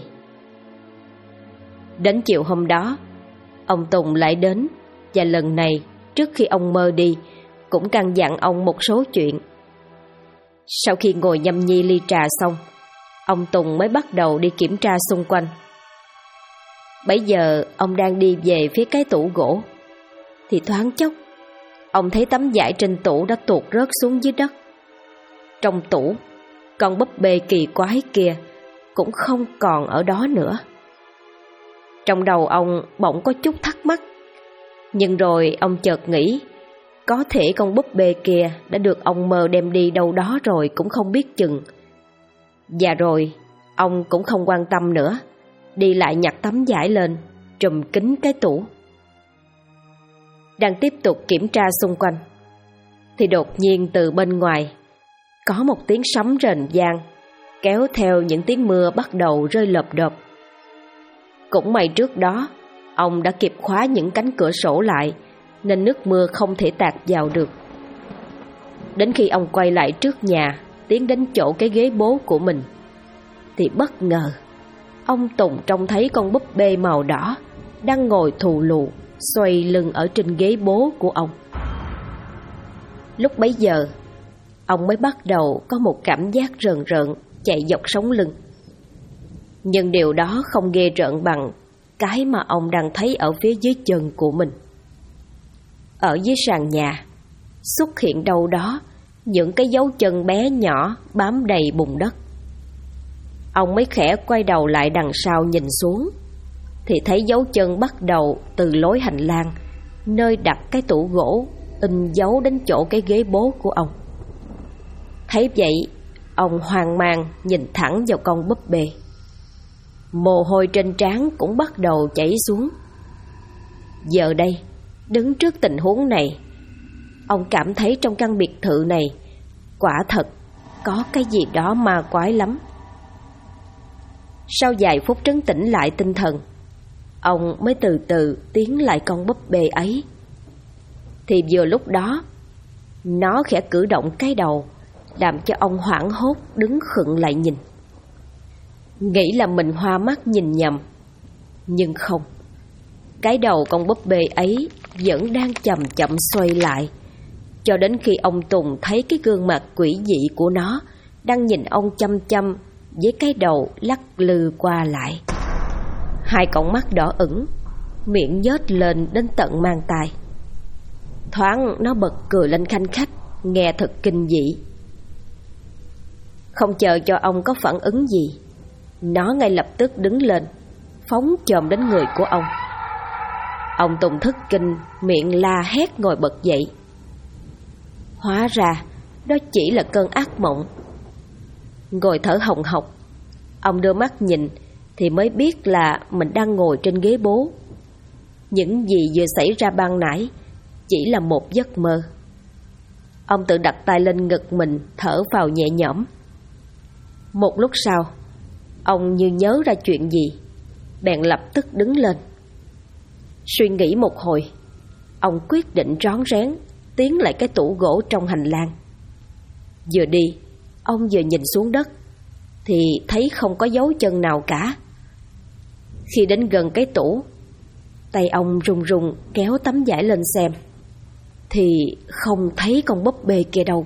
Đến chiều hôm đó, ông Tùng lại đến, và lần này trước khi ông Mơ đi cũng căn dặn ông một số chuyện. Sau khi ngồi nhâm nhi ly trà xong, ông Tùng mới bắt đầu đi kiểm tra xung quanh. Bấy giờ ông đang đi về phía cái tủ gỗ thì thoáng chốc ông thấy tấm vải trên tủ đã tuột rớt xuống dưới đất. Trong tủ, con búp bê kỳ quái kia cũng không còn ở đó nữa. Trong đầu ông bỗng có chút thắc mắc, nhưng rồi ông chợt nghĩ có thể con búp bê kia đã được ông Mơ đem đi đâu đó rồi cũng không biết chừng. Và rồi ông cũng không quan tâm nữa, đi lại nhặt tấm vải lên, trùm kín cái tủ. Đang tiếp tục kiểm tra xung quanh thì đột nhiên từ bên ngoài có một tiếng sấm rền vang, kéo theo những tiếng mưa bắt đầu rơi lộp độp. Cũng may trước đó ông đã kịp khóa những cánh cửa sổ lại, nên nước mưa không thể tạt vào được. Đến khi ông quay lại trước nhà, tiến đến chỗ cái ghế bố của mình, thì bất ngờ ông Tùng trông thấy con búp bê màu đỏ đang ngồi thù lù, xoay lưng ở trên ghế bố của ông. Lúc bấy giờ, ông mới bắt đầu có một cảm giác rờn rợn chạy dọc sống lưng. Nhưng điều đó không ghê rợn bằng cái mà ông đang thấy ở phía dưới chân của mình. Ở dưới sàn nhà xuất hiện đâu đó những cái dấu chân bé nhỏ bám đầy bùn đất. Ông mới khẽ quay đầu lại đằng sau nhìn xuống, thì thấy dấu chân bắt đầu từ lối hành lang, nơi đặt cái tủ gỗ, in dấu đến chỗ cái ghế bố của ông. Thấy vậy, ông hoang mang nhìn thẳng vào con búp bê. Mồ hôi trên trán cũng bắt đầu chảy xuống. Giờ đây, đứng trước tình huống này, ông cảm thấy trong căn biệt thự này quả thật có cái gì đó ma quái lắm. Sau vài phút trấn tĩnh lại tinh thần, ông mới từ từ tiến lại con búp bê ấy. Thì vừa lúc đó, nó khẽ cử động cái đầu, làm cho ông hoảng hốt đứng khựng lại nhìn. Nghĩ là mình hoa mắt nhìn nhầm, nhưng không. Cái đầu con búp bê ấy vẫn đang chậm chậm xoay lại, cho đến khi ông Tùng thấy cái gương mặt quỷ dị của nó đang nhìn ông chăm chăm với cái đầu lắc lư qua lại. Hai con mắt đỏ ửng, miệng nhếch lên đến tận mang tai. Thoáng nó bật cười lên khanh khách, nghe thật kinh dị. Không chờ cho ông có phản ứng gì, nó ngay lập tức đứng lên, phóng chồm đến người của ông. Ông Tùng thất kinh, miệng la hét ngồi bật dậy. Hóa ra đó chỉ là cơn ác mộng. Ngồi thở hồng hộc, ông đưa mắt nhìn thì mới biết là mình đang ngồi trên ghế bố. Những gì vừa xảy ra ban nãy chỉ là một giấc mơ. Ông tự đặt tay lên ngực mình, thở vào nhẹ nhõm. Một lúc sau, ông như nhớ ra chuyện gì, bèn lập tức đứng lên. Suy nghĩ một hồi, ông quyết định rón rén tiến lại cái tủ gỗ trong hành lang. Vừa đi, ông vừa nhìn xuống đất thì thấy không có dấu chân nào cả. Khi đến gần cái tủ, tay ông run run kéo tấm vải lên xem, thì không thấy con búp bê kia đâu.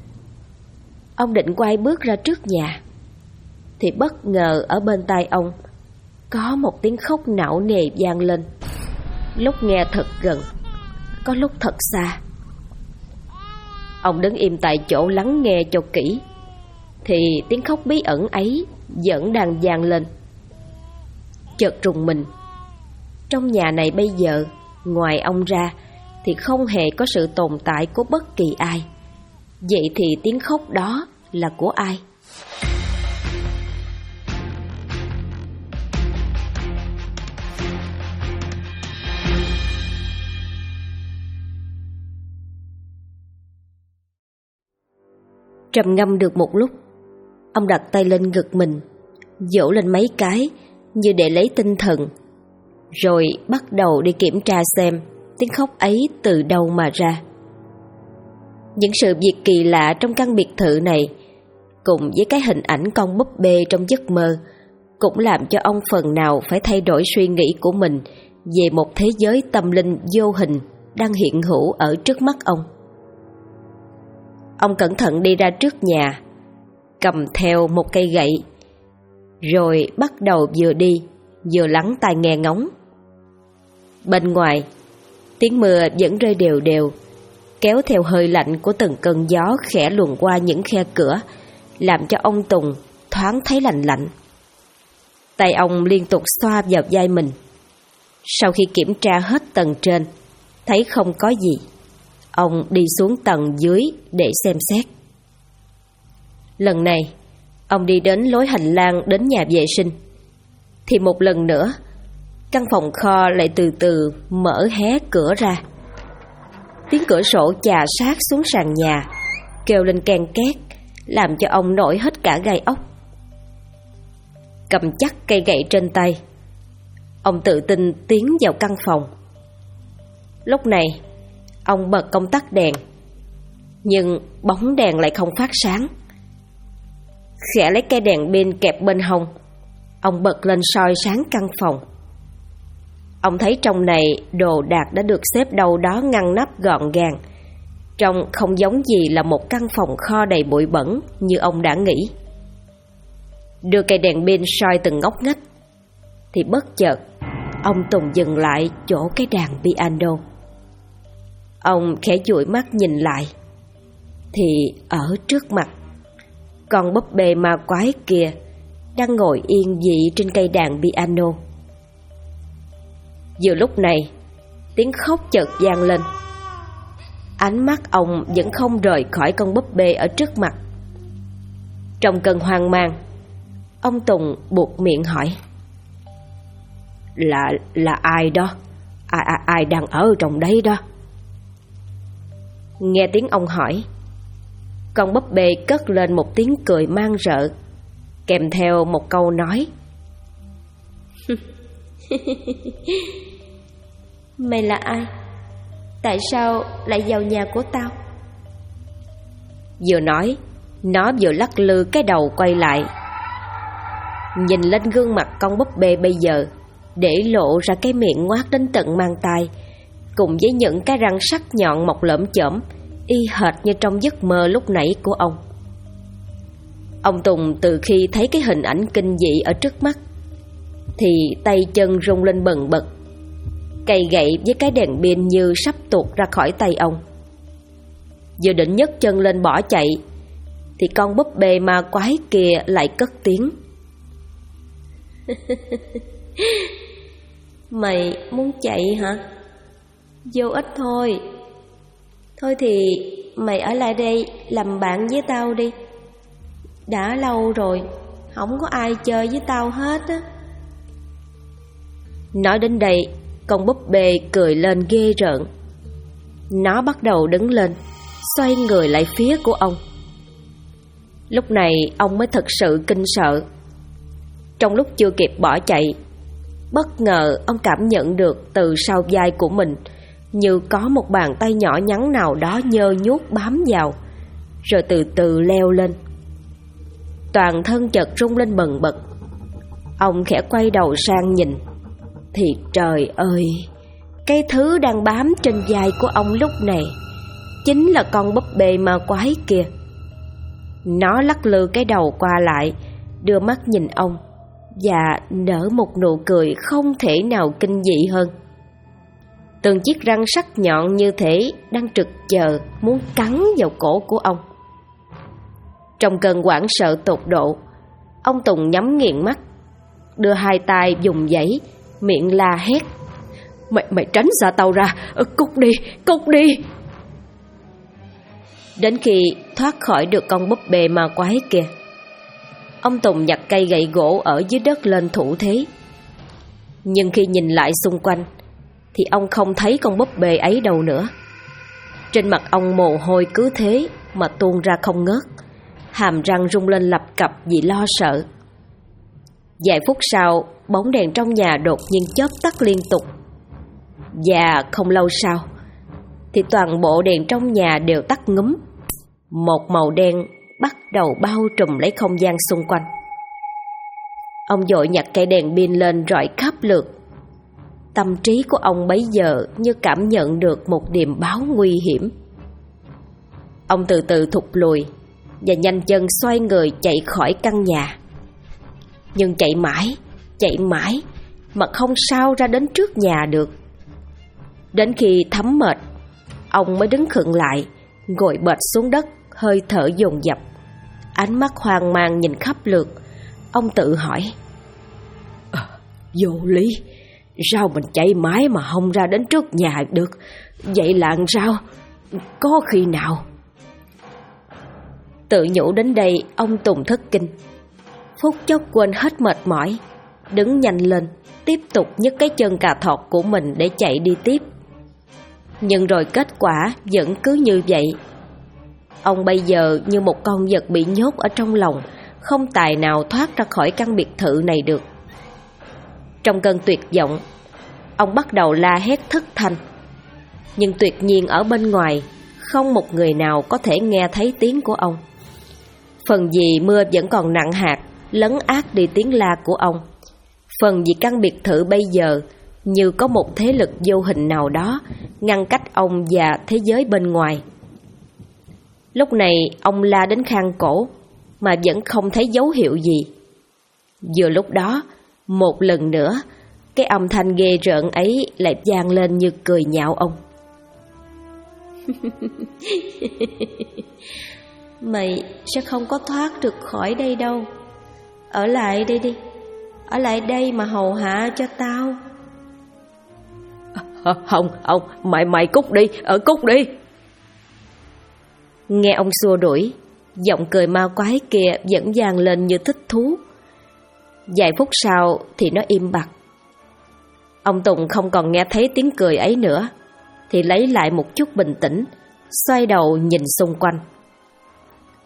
Ông định quay bước ra trước nhà, thì bất ngờ ở bên tai ông có một tiếng khóc não nề vang lên. Lúc nghe thật gần, có lúc thật xa. Ông đứng im tại chỗ lắng nghe cho kỹ, thì tiếng khóc bí ẩn ấy vẫn đang vang lên. Chợt rùng mình. Trong nhà này bây giờ, ngoài ông ra thì không hề có sự tồn tại của bất kỳ ai. Vậy thì tiếng khóc đó là của ai? Trầm ngâm được một lúc, ông đặt tay lên ngực mình, vỗ lên mấy cái như để lấy tinh thần, rồi bắt đầu đi kiểm tra xem tiếng khóc ấy từ đâu mà ra. Những sự việc kỳ lạ trong căn biệt thự này, cùng với cái hình ảnh con búp bê trong giấc mơ, cũng làm cho ông phần nào phải thay đổi suy nghĩ của mình về một thế giới tâm linh vô hình đang hiện hữu ở trước mắt ông. Ông cẩn thận đi ra trước nhà, cầm theo một cây gậy, rồi bắt đầu vừa đi vừa lắng tai nghe ngóng. Bên ngoài, tiếng mưa vẫn rơi đều đều, kéo theo hơi lạnh của từng cơn gió khẽ luồn qua những khe cửa, làm cho ông Tùng thoáng thấy lạnh lạnh. Tay ông liên tục xoa vào vai mình. Sau khi kiểm tra hết tầng trên, thấy không có gì, ông đi xuống tầng dưới để xem xét. Lần này, ông đi đến lối hành lang đến nhà vệ sinh, thì một lần nữa, căn phòng kho lại từ từ mở hé cửa ra. Tiếng cửa sổ chà sát xuống sàn nhà, kêu lên ken két, làm cho ông nổi hết cả gai ốc. Cầm chắc cây gậy trên tay, ông tự tin tiến vào căn phòng. Lúc này, ông bật công tắc đèn, nhưng bóng đèn lại không phát sáng. Khẽ lấy cây đèn pin kẹp bên hông, ông bật lên soi sáng căn phòng. Ông thấy trong này đồ đạc đã được xếp đâu đó ngăn nắp gọn gàng, trông không giống gì là một căn phòng kho đầy bụi bẩn như ông đã nghĩ. Đưa cây đèn pin soi từng ngóc ngách, thì bất chợt ông Tùng dừng lại chỗ cái đàn piano. Ông khẽ dụi mắt nhìn lại, thì ở trước mặt, con búp bê ma quái kia đang ngồi yên vị trên cây đàn piano. Vừa lúc này, tiếng khóc chợt vang lên. Ánh mắt ông vẫn không rời khỏi con búp bê ở trước mặt. Trong cơn hoang mang, ông Tùng buột miệng hỏi: Là ai đó? Ai đang ở trong đấy đó? Nghe tiếng ông hỏi, Con búp bê cất lên một tiếng cười man rợ, kèm theo một câu nói: Mày là ai? Tại sao lại vào nhà của tao? Vừa nói, nó vừa lắc lư cái đầu quay lại, nhìn lên gương mặt con búp bê bây giờ, để lộ ra cái miệng ngoác đến tận mang tai, cùng với những cái răng sắc nhọn mọc lởm chởm, y hệt như trong giấc mơ lúc nãy của ông. Ông Tùng từ khi thấy cái hình ảnh kinh dị ở trước mắt thì tay chân rung lên bần bật. Cây gậy với cái đèn pin như sắp tuột ra khỏi tay ông. Vừa định nhấc chân lên bỏ chạy thì con búp bê ma quái kia lại cất tiếng: Mày muốn chạy hả? Vô ích thôi. Thôi thì mày ở lại đây làm bạn với tao đi. Đã lâu rồi không có ai chơi với tao hết á. Nói đến đây, con búp bê cười lên ghê rợn. Nó bắt đầu đứng lên, xoay người lại phía của ông. Lúc này ông mới thật sự kinh sợ. Trong lúc chưa kịp bỏ chạy, bất ngờ ông cảm nhận được từ sau vai của mình như có một bàn tay nhỏ nhắn nào đó nhơ nhuốc bám vào, rồi từ từ leo lên. Toàn thân chợt rung lên bần bật. Ông khẽ quay đầu sang nhìn, thì trời ơi, cái thứ đang bám trên vai của ông lúc này chính là con búp bê ma quái kia. Nó lắc lư cái đầu qua lại, đưa mắt nhìn ông và nở một nụ cười không thể nào kinh dị hơn. Từng chiếc răng sắc nhọn như thể đang trực chờ muốn cắn vào cổ của ông. Trong cơn hoảng sợ tột độ, ông Tùng nhắm nghiền mắt, đưa hai tay vùng vẫy, miệng la hét: Mày tránh xa tao ra, cút đi. Đến khi thoát khỏi được con búp bê ma quái kia, ông Tùng nhặt cây gậy gỗ ở dưới đất lên thủ thế. Nhưng khi nhìn lại xung quanh thì ông không thấy con búp bê ấy đâu nữa. Trên mặt ông mồ hôi cứ thế mà tuôn ra không ngớt, hàm răng rung lên lập cập vì lo sợ. Vài phút sau, bóng đèn trong nhà đột nhiên chớp tắt liên tục. Và không lâu sau thì toàn bộ đèn trong nhà đều tắt ngúm. Một màu đen bắt đầu bao trùm lấy không gian xung quanh. Ông vội nhặt cây đèn pin lên rọi khắp lượt. Tâm trí của ông bấy giờ như cảm nhận được một điềm báo nguy hiểm. Ông từ từ thụt lùi và nhanh chân xoay người chạy khỏi căn nhà. Nhưng chạy mãi mà không sao ra đến trước nhà được. Đến khi thấm mệt, ông mới đứng khựng lại, ngồi bệt xuống đất, hơi thở dồn dập, ánh mắt hoang mang nhìn khắp lượt. Ông tự hỏi: Vô lý, sao mình chạy mãi mà không ra đến trước nhà được? Vậy là làm sao? Có khi nào? Tự nhủ đến đây, ông Tùng thất kinh. Phút chốc quên hết mệt mỏi, đứng nhanh lên, tiếp tục nhấc cái chân cà thọt của mình để chạy đi tiếp. Nhưng rồi kết quả vẫn cứ như vậy. Ông bây giờ như một con vật bị nhốt ở trong lòng, không tài nào thoát ra khỏi căn biệt thự này được. Trong cơn tuyệt vọng, ông bắt đầu la hét thất thanh. Nhưng tuyệt nhiên ở bên ngoài, không một người nào có thể nghe thấy tiếng của ông. Phần vì mưa vẫn còn nặng hạt, lấn át đi tiếng la của ông. Phần vì căn biệt thự bây giờ như có một thế lực vô hình nào đó ngăn cách ông và thế giới bên ngoài. Lúc này ông la đến khang cổ mà vẫn không thấy dấu hiệu gì. Vừa lúc đó, một lần nữa, cái âm thanh ghê rợn ấy lại vang lên như cười nhạo ông. Mày sẽ không có thoát được khỏi đây đâu. Ở lại đây đi. Ở lại đây mà hầu hạ cho tao. Không, mày cút đi, cút đi. Nghe ông xua đuổi, giọng cười ma quái kia vẫn vang lên như thích thú. Vài phút sau thì nó im bặt. Ông Tùng không còn nghe thấy tiếng cười ấy nữa, thì lấy lại một chút bình tĩnh, xoay đầu nhìn xung quanh.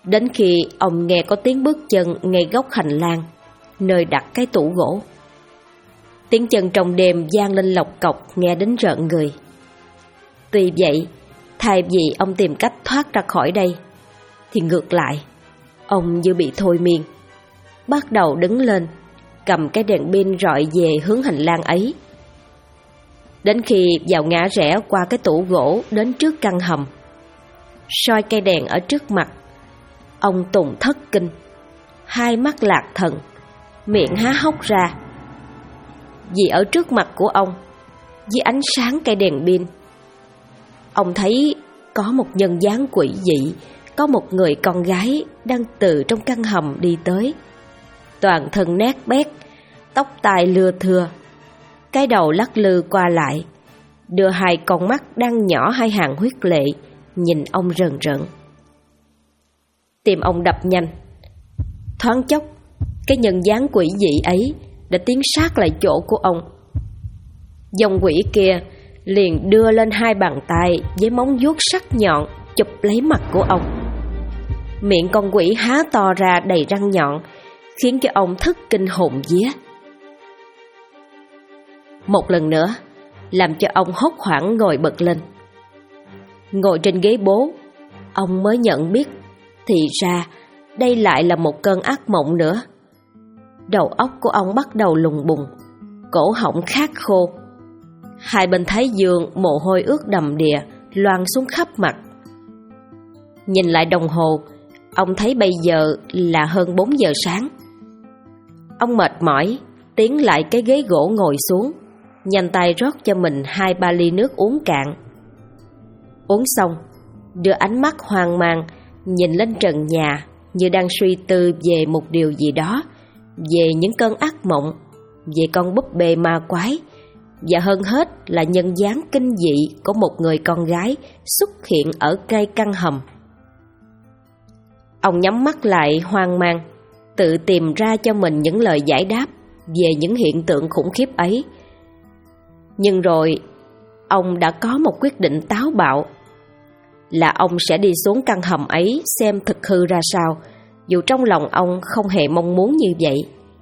Đến khi ông nghe có tiếng bước chân ngay góc hành lang, nơi đặt cái tủ gỗ. Tiếng chân trong đêm vang lên lộc cọc nghe đến rợn người. Tuy vậy, thay vì ông tìm cách thoát ra khỏi đây, thì ngược lại, ông như bị thôi miên, bắt đầu đứng lên, cầm cái đèn pin rọi về hướng hành lang ấy. Đến khi vào ngã rẽ qua cái tủ gỗ đến trước căn hầm, soi cây đèn ở trước mặt, ông Tùng thất kinh, hai mắt lạc thần, miệng há hốc ra. Vì ở trước mặt của ông, dưới ánh sáng cây đèn pin, ông thấy có một nhân dáng quỷ dị, có một người con gái đang từ trong căn hầm đi tới. Toàn thân nát bét, tóc tai lưa thưa, cái đầu lắc lư qua lại, đưa hai con mắt đang nhỏ hai hàng huyết lệ nhìn ông rần rợn. Tim ông đập nhanh. Thoáng chốc, cái nhân dáng quỷ dị ấy đã tiến sát lại chỗ của ông. Dòng quỷ kia liền đưa lên hai bàn tay với móng vuốt sắc nhọn chụp lấy mặt của ông. Miệng con quỷ há to ra đầy răng nhọn, khiến cho ông thất kinh hồn vía. Một lần nữa, làm cho ông hốt hoảng ngồi bật lên. Ngồi trên ghế bố, ông mới nhận biết thì ra đây lại là một cơn ác mộng nữa. Đầu óc của ông bắt đầu lùng bùng, cổ họng khát khô. Hai bên thái dương mồ hôi ướt đầm đìa loang xuống khắp mặt. Nhìn lại đồng hồ, ông thấy bây giờ là hơn 4 giờ sáng. Ông mệt mỏi, tiến lại cái ghế gỗ ngồi xuống, nhanh tay rót cho mình 2-3 ly nước uống cạn. Uống xong, đưa ánh mắt hoang mang nhìn lên trần nhà như đang suy tư về một điều gì đó, về những cơn ác mộng, về con búp bê ma quái, và hơn hết là nhân dáng kinh dị của một người con gái xuất hiện ở ngay căn hầm. Ông nhắm mắt lại hoang mang, tự tìm ra cho mình những lời giải đáp về những hiện tượng khủng khiếp ấy. Nhưng rồi, ông đã có một quyết định táo bạo, là ông sẽ đi xuống căn hầm ấy xem thực hư ra sao, dù trong lòng ông không hề mong muốn như vậy.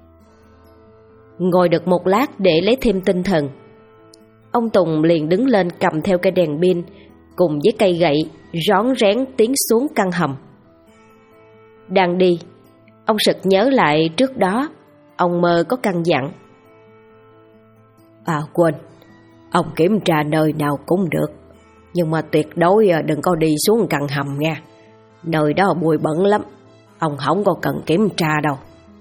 Ngồi được một lát để lấy thêm tinh thần, ông Tùng liền đứng lên cầm theo cây đèn pin cùng với cây gậy, rón rén tiến xuống căn hầm. Đang đi, ông sực nhớ lại trước đó ông Mơ có căn dặn: quên, ông kiểm tra nơi nào cũng được, nhưng mà tuyệt đối đừng có đi xuống căn hầm nha. Nơi đó bụi bẩn lắm, ông không có cần kiểm tra đâu.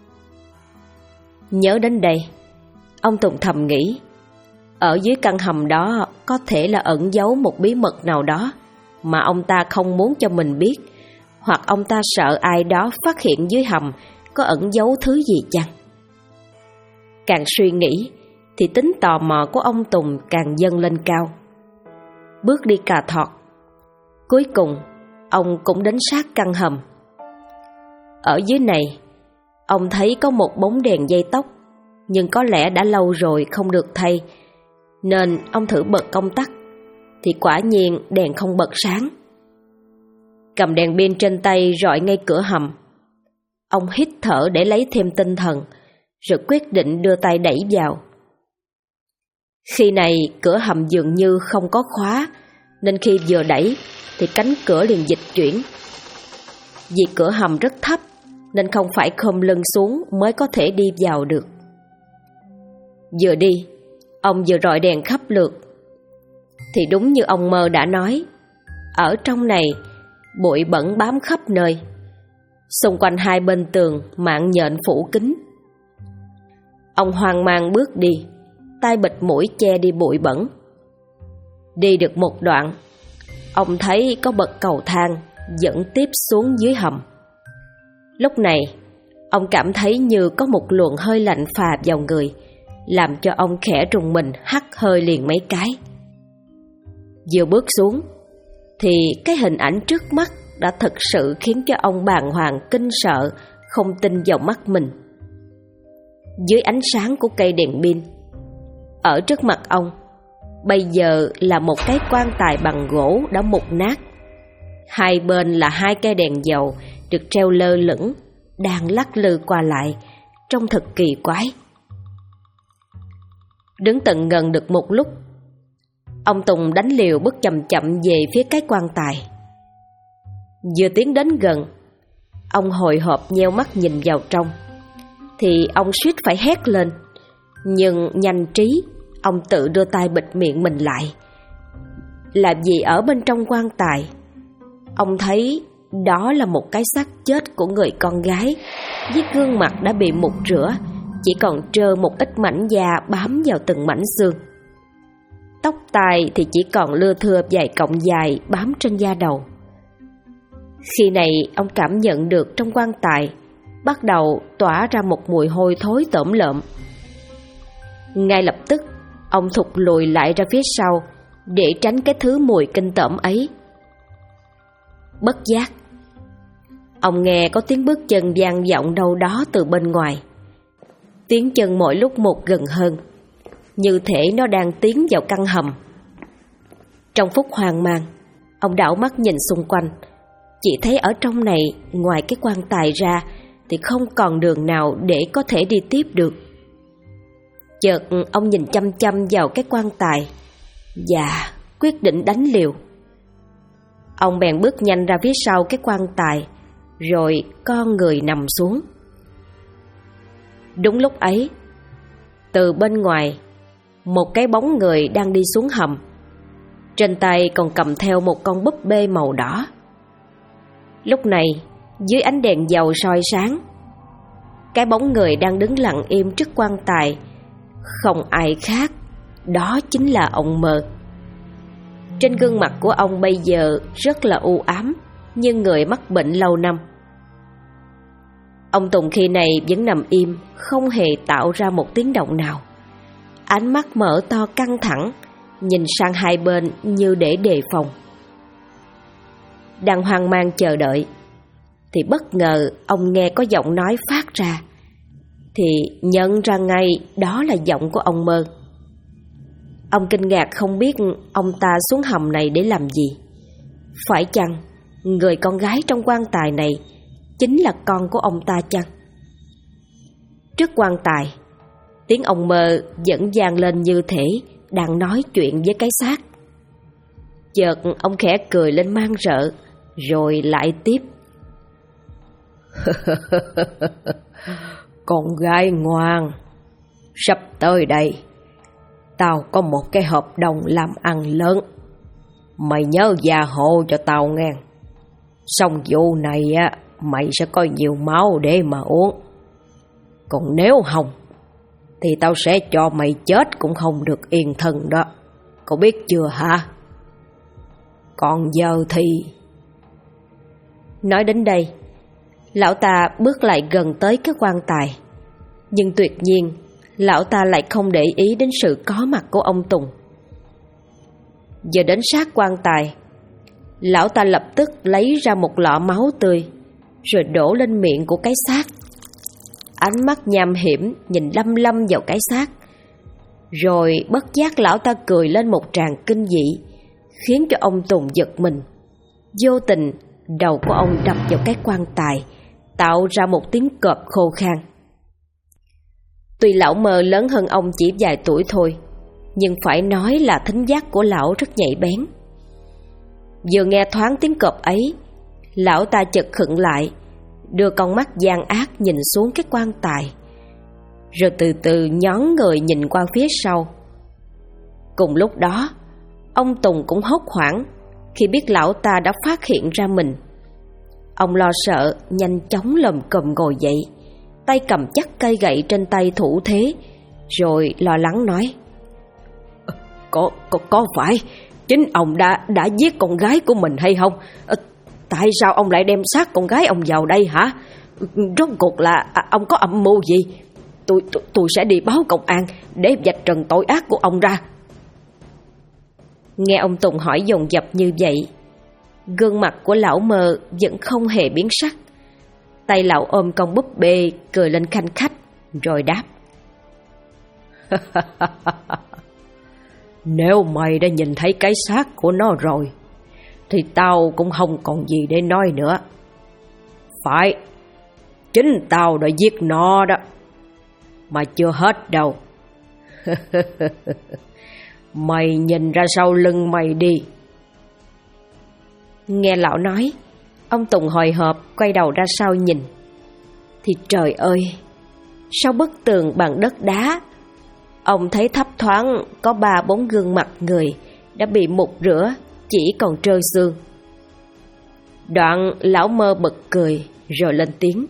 Nhớ đến đây, ông Tùng thầm nghĩ, ở dưới căn hầm đó có thể là ẩn giấu một bí mật nào đó mà ông ta không muốn cho mình biết, hoặc ông ta sợ ai đó phát hiện dưới hầm có ẩn giấu thứ gì chăng. Càng suy nghĩ thì tính tò mò của ông Tùng càng dâng lên cao. Bước đi cà thọt, cuối cùng ông cũng đến sát căn hầm. Ở dưới này, ông thấy có một bóng đèn dây tóc, nhưng có lẽ đã lâu rồi không được thay, nên ông thử bật công tắc, thì quả nhiên đèn không bật sáng. Cầm đèn pin trên tay rọi ngay cửa hầm, ông hít thở để lấy thêm tinh thần, rồi quyết định đưa tay đẩy vào. Khi này cửa hầm dường như không có khóa, nên khi vừa đẩy thì cánh cửa liền dịch chuyển. Vì cửa hầm rất thấp nên không phải khom lưng xuống mới có thể đi vào được. Vừa đi, ông vừa rọi đèn khắp lượt. Thì đúng như ông Mơ đã nói, ở trong này bụi bẩn bám khắp nơi, xung quanh hai bên tường mạng nhện phủ kín. Ông hoang mang bước đi, tay bịt mũi che đi bụi bẩn. Đi được một đoạn, ông thấy có bậc cầu thang dẫn tiếp xuống dưới hầm. Lúc này, ông cảm thấy như có một luồng hơi lạnh phà vào người, làm cho ông khẽ rùng mình hắt hơi liền mấy cái. Vừa bước xuống, thì cái hình ảnh trước mắt đã thực sự khiến cho ông bàng hoàng kinh sợ, không tin vào mắt mình. Dưới ánh sáng của cây đèn pin, ở trước mặt ông bây giờ là một cái quan tài bằng gỗ đã mục nát. Hai bên là hai cây đèn dầu được treo lơ lửng, đang lắc lư qua lại, trông thật kỳ quái. Đứng tận gần được một lúc, ông Tùng đánh liều bước chậm chậm về phía cái quan tài. Vừa tiến đến gần, ông hồi hộp nheo mắt nhìn vào trong, thì ông suýt phải hét lên, nhưng nhanh trí, ông tự đưa tay bịt miệng mình lại. Làm gì ở bên trong quan tài, ông thấy đó là một cái xác chết của người con gái, với gương mặt đã bị mục rửa, chỉ còn trơ một ít mảnh da bám vào từng mảnh xương. Tóc tai thì chỉ còn lưa thưa vài cọng dài bám trên da đầu. Khi này ông cảm nhận được trong quan tài bắt đầu tỏa ra một mùi hôi thối tởm lợm. Ngay lập tức ông thụt lùi lại ra phía sau để tránh cái thứ mùi kinh tởm ấy. Bất giác, ông nghe có tiếng bước chân vang vọng đâu đó từ bên ngoài. Tiếng chân mỗi lúc một gần hơn, như thể nó đang tiến vào căn hầm. Trong phút hoang mang, ông đảo mắt nhìn xung quanh, chỉ thấy ở trong này ngoài cái quan tài ra thì không còn đường nào để có thể đi tiếp được. Chợt ông nhìn chăm chăm vào cái quan tài và quyết định đánh liều. Ông bèn bước nhanh ra phía sau cái quan tài, rồi con người nằm xuống. Đúng lúc ấy, từ bên ngoài, một cái bóng người đang đi xuống hầm. Trên tay còn cầm theo một con búp bê màu đỏ. Lúc này, dưới ánh đèn dầu soi sáng, cái bóng người đang đứng lặng im trước quan tài không ai khác, đó chính là ông Mơ. Trên gương mặt của ông bây giờ rất là u ám, như người mắc bệnh lâu năm. Ông Tùng khi này vẫn nằm im, không hề tạo ra một tiếng động nào. Ánh mắt mở to căng thẳng, nhìn sang hai bên như để đề phòng. Đang hoang mang chờ đợi, thì bất ngờ ông nghe có giọng nói phát ra, thì nhận ra ngay đó là giọng của ông Mơ. Ông kinh ngạc không biết ông ta xuống hầm này để làm gì. Phải chăng người con gái trong quan tài này chính là con của ông ta chăng? Trước quan tài, tiếng ông Mơ vẫn vang lên như thể đang nói chuyện với cái xác. Chợt ông khẽ cười lên man rợ, rồi lại tiếp. Con gái ngoan, sắp tới đây tao có một cái hợp đồng làm ăn lớn, mày nhớ gia hộ cho tao nghe. Xong vụ này á, mày sẽ có nhiều máu để mà uống. Còn nếu không thì tao sẽ cho mày chết cũng không được yên thân đó. Cậu biết chưa hả? Còn giờ thì... Nói đến đây, lão ta bước lại gần tới cái quan tài. Nhưng tuyệt nhiên, lão ta lại không để ý đến sự có mặt của ông Tùng. Giờ đến sát quan tài, lão ta lập tức lấy ra một lọ máu tươi, rồi đổ lên miệng của cái xác. Ánh mắt nham hiểm nhìn lăm lăm vào cái xác. Rồi bất giác lão ta cười lên một tràng kinh dị, khiến cho ông Tùng giật mình. Vô tình, đầu của ông đập vào cái quan tài, tạo ra một tiếng cọp khô khan. Tuy lão Mơ lớn hơn ông chỉ vài tuổi thôi, nhưng phải nói là thính giác của lão rất nhạy bén. Vừa nghe thoáng tiếng cọp ấy, lão ta chợt khựng lại, đưa con mắt gian ác nhìn xuống cái quan tài, rồi từ từ nhón người nhìn qua phía sau. Cùng lúc đó, ông Tùng cũng hốt hoảng khi biết lão ta đã phát hiện ra mình. Ông lo sợ, nhanh chóng lồm cồm ngồi dậy, tay cầm chắc cây gậy trên tay thủ thế, rồi lo lắng nói: Có phải chính ông đã giết con gái của mình hay không? Tại sao ông lại đem xác con gái ông vào đây hả? Rốt cuộc là ông có âm mưu gì? Tôi sẽ đi báo công an để vạch trần tội ác của ông ra. Nghe ông Tùng hỏi dồn dập như vậy, gương mặt của lão Mơ vẫn không hề biến sắc. Tay lão ôm con búp bê, cười lên khanh khách, rồi đáp: Nếu mày đã nhìn thấy cái xác của nó rồi, thì tao cũng không còn gì để nói nữa. Phải, chính tao đã giết nó đó. Mà chưa hết đâu. Mày nhìn ra sau lưng mày đi. Nghe lão nói, ông Tùng hồi hộp quay đầu ra sau nhìn. Thì trời ơi, sau bức tường bằng đất đá, ông thấy thấp thoáng có 3-4 gương mặt người đã bị mục rửa, chỉ còn trơ xương. Đoạn lão Mơ bật cười rồi lên tiếng.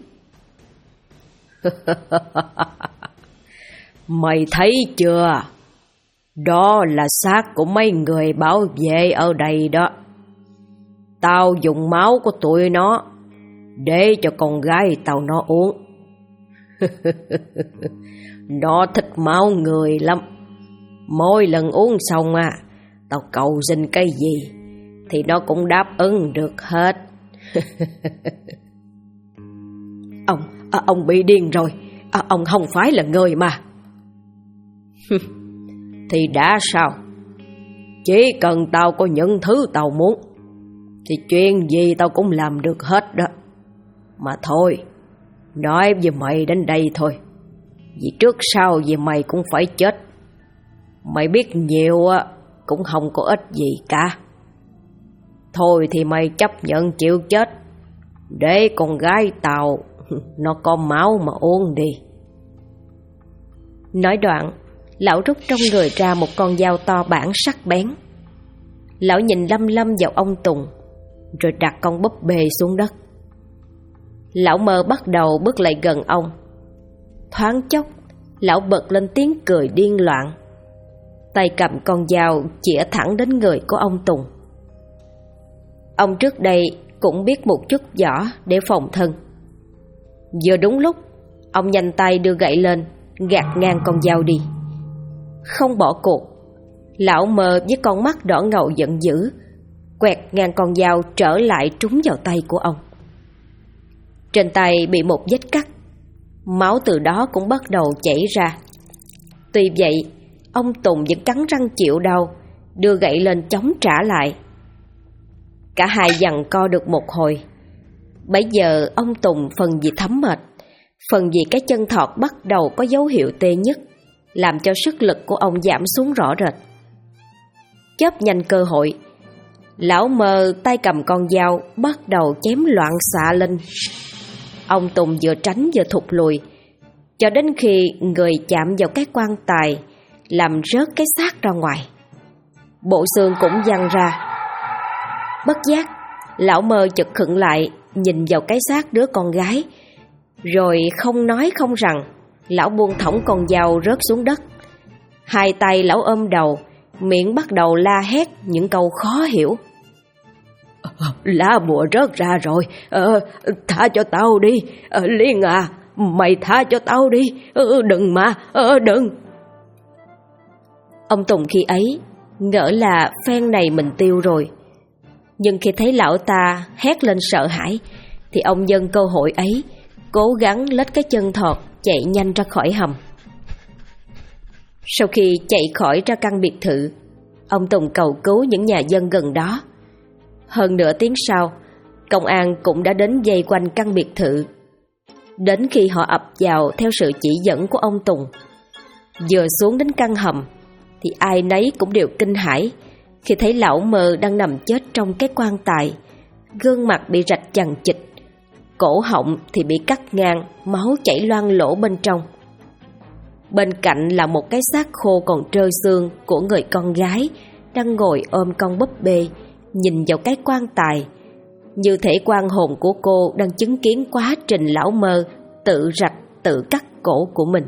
Mày thấy chưa? Đó là xác của mấy người bảo vệ ở đây đó. Tao dùng máu của tụi nó để cho con gái tao nó uống. Nó thích máu người lắm. Mỗi lần uống xong tao cầu xin cái gì thì nó cũng đáp ứng được hết. Ông bị điên rồi. Ông không phải là người mà. Thì đã sao? Chỉ cần tao có những thứ tao muốn thì chuyện gì tao cũng làm được hết đó. Mà thôi, nói với mày đến đây thôi. Vì trước sau gì mày cũng phải chết. Mày biết nhiều cũng không có ích gì cả. Thôi thì mày chấp nhận chịu chết để con gái tao nó có máu mà uống đi. Nói đoạn, lão rút trong người ra một con dao to bản sắc bén. Lão nhìn lăm lăm vào ông Tùng, rồi đặt con búp bê xuống đất. Lão Mơ bắt đầu bước lại gần ông. Thoáng chốc, lão bật lên tiếng cười điên loạn. Tay cầm con dao chĩa thẳng đến người của ông Tùng. Ông trước đây cũng biết một chút võ để phòng thân. Vừa đúng lúc, ông nhanh tay đưa gậy lên, gạt ngang con dao đi. Không bỏ cuộc, lão Mơ với con mắt đỏ ngầu giận dữ quẹt ngang con dao trở lại trúng vào tay của ông. Trên tay bị một vết cắt, máu từ đó cũng bắt đầu chảy ra. Tuy vậy, ông Tùng vẫn cắn răng chịu đau, đưa gậy lên chống trả lại. Cả hai giằng co được một hồi. Bấy giờ ông Tùng phần vì thấm mệt, phần vì cái chân thọt bắt đầu có dấu hiệu tê nhức, làm cho sức lực của ông giảm xuống rõ rệt. Chớp nhanh cơ hội, lão Mơ tay cầm con dao bắt đầu chém loạn xạ lên. Ông Tùng vừa tránh vừa thụt lùi, cho đến khi người chạm vào cái quan tài, làm rớt cái xác ra ngoài. Bộ xương cũng văng ra. Bất giác, lão Mơ chợt khựng lại, nhìn vào cái xác đứa con gái, rồi không nói không rằng, lão buông thõng con dao rớt xuống đất. Hai tay lão ôm đầu, miệng bắt đầu la hét những câu khó hiểu. Lá bùa rớt ra rồi, tha cho tao đi, Liên à, mày tha cho tao đi, đừng mà, đừng. Ông Tùng khi ấy ngỡ là phen này mình tiêu rồi, nhưng khi thấy lão ta hét lên sợ hãi thì ông nhân cơ hội ấy, cố gắng lết cái chân thọt chạy nhanh ra khỏi hầm. Sau khi chạy khỏi ra căn biệt thự, ông Tùng cầu cứu những nhà dân gần đó. Hơn nửa tiếng sau, công an cũng đã đến vây quanh căn biệt thự. Đến khi họ ập vào theo sự chỉ dẫn của ông Tùng, vừa xuống đến căn hầm thì ai nấy cũng đều kinh hãi khi thấy lão Mơ đang nằm chết trong cái quan tài, gương mặt bị rạch chằng chịt, cổ họng thì bị cắt ngang, máu chảy loang lỗ bên trong. Bên cạnh là một cái xác khô còn trơ xương của người con gái đang ngồi ôm con búp bê, nhìn vào cái quan tài, như thể quan hồn của cô đang chứng kiến quá trình lão Mơ tự rạch tự cắt cổ của mình.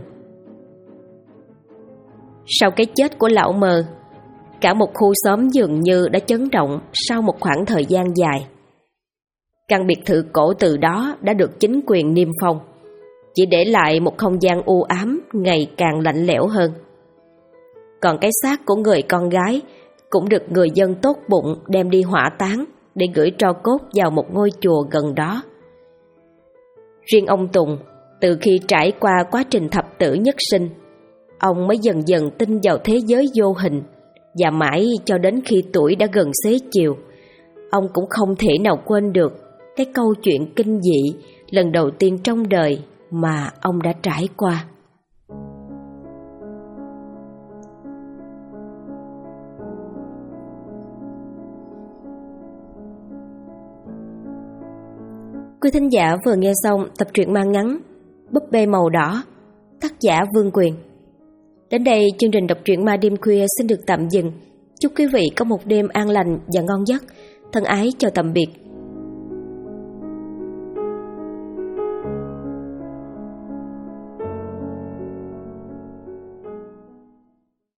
Sau cái chết của lão Mơ, cả một khu xóm dường như đã chấn động sau một khoảng thời gian dài. Căn biệt thự cổ từ đó đã được chính quyền niêm phong, chỉ để lại một không gian u ám ngày càng lạnh lẽo hơn. Còn cái xác của người con gái cũng được người dân tốt bụng đem đi hỏa táng để gửi tro cốt vào một ngôi chùa gần đó. Riêng ông Tùng, từ khi trải qua quá trình thập tử nhất sinh, ông mới dần dần tin vào thế giới vô hình, và mãi cho đến khi tuổi đã gần xế chiều, ông cũng không thể nào quên được cái câu chuyện kinh dị lần đầu tiên trong đời mà ông đã trải qua. Quý thính giả vừa nghe xong tập truyện ma ngắn Búp bê màu đỏ, tác giả Vương Quyền. Đến đây chương trình đọc truyện ma đêm khuya xin được tạm dừng. Chúc quý vị có một đêm an lành và ngon giấc. Thân ái chào tạm biệt.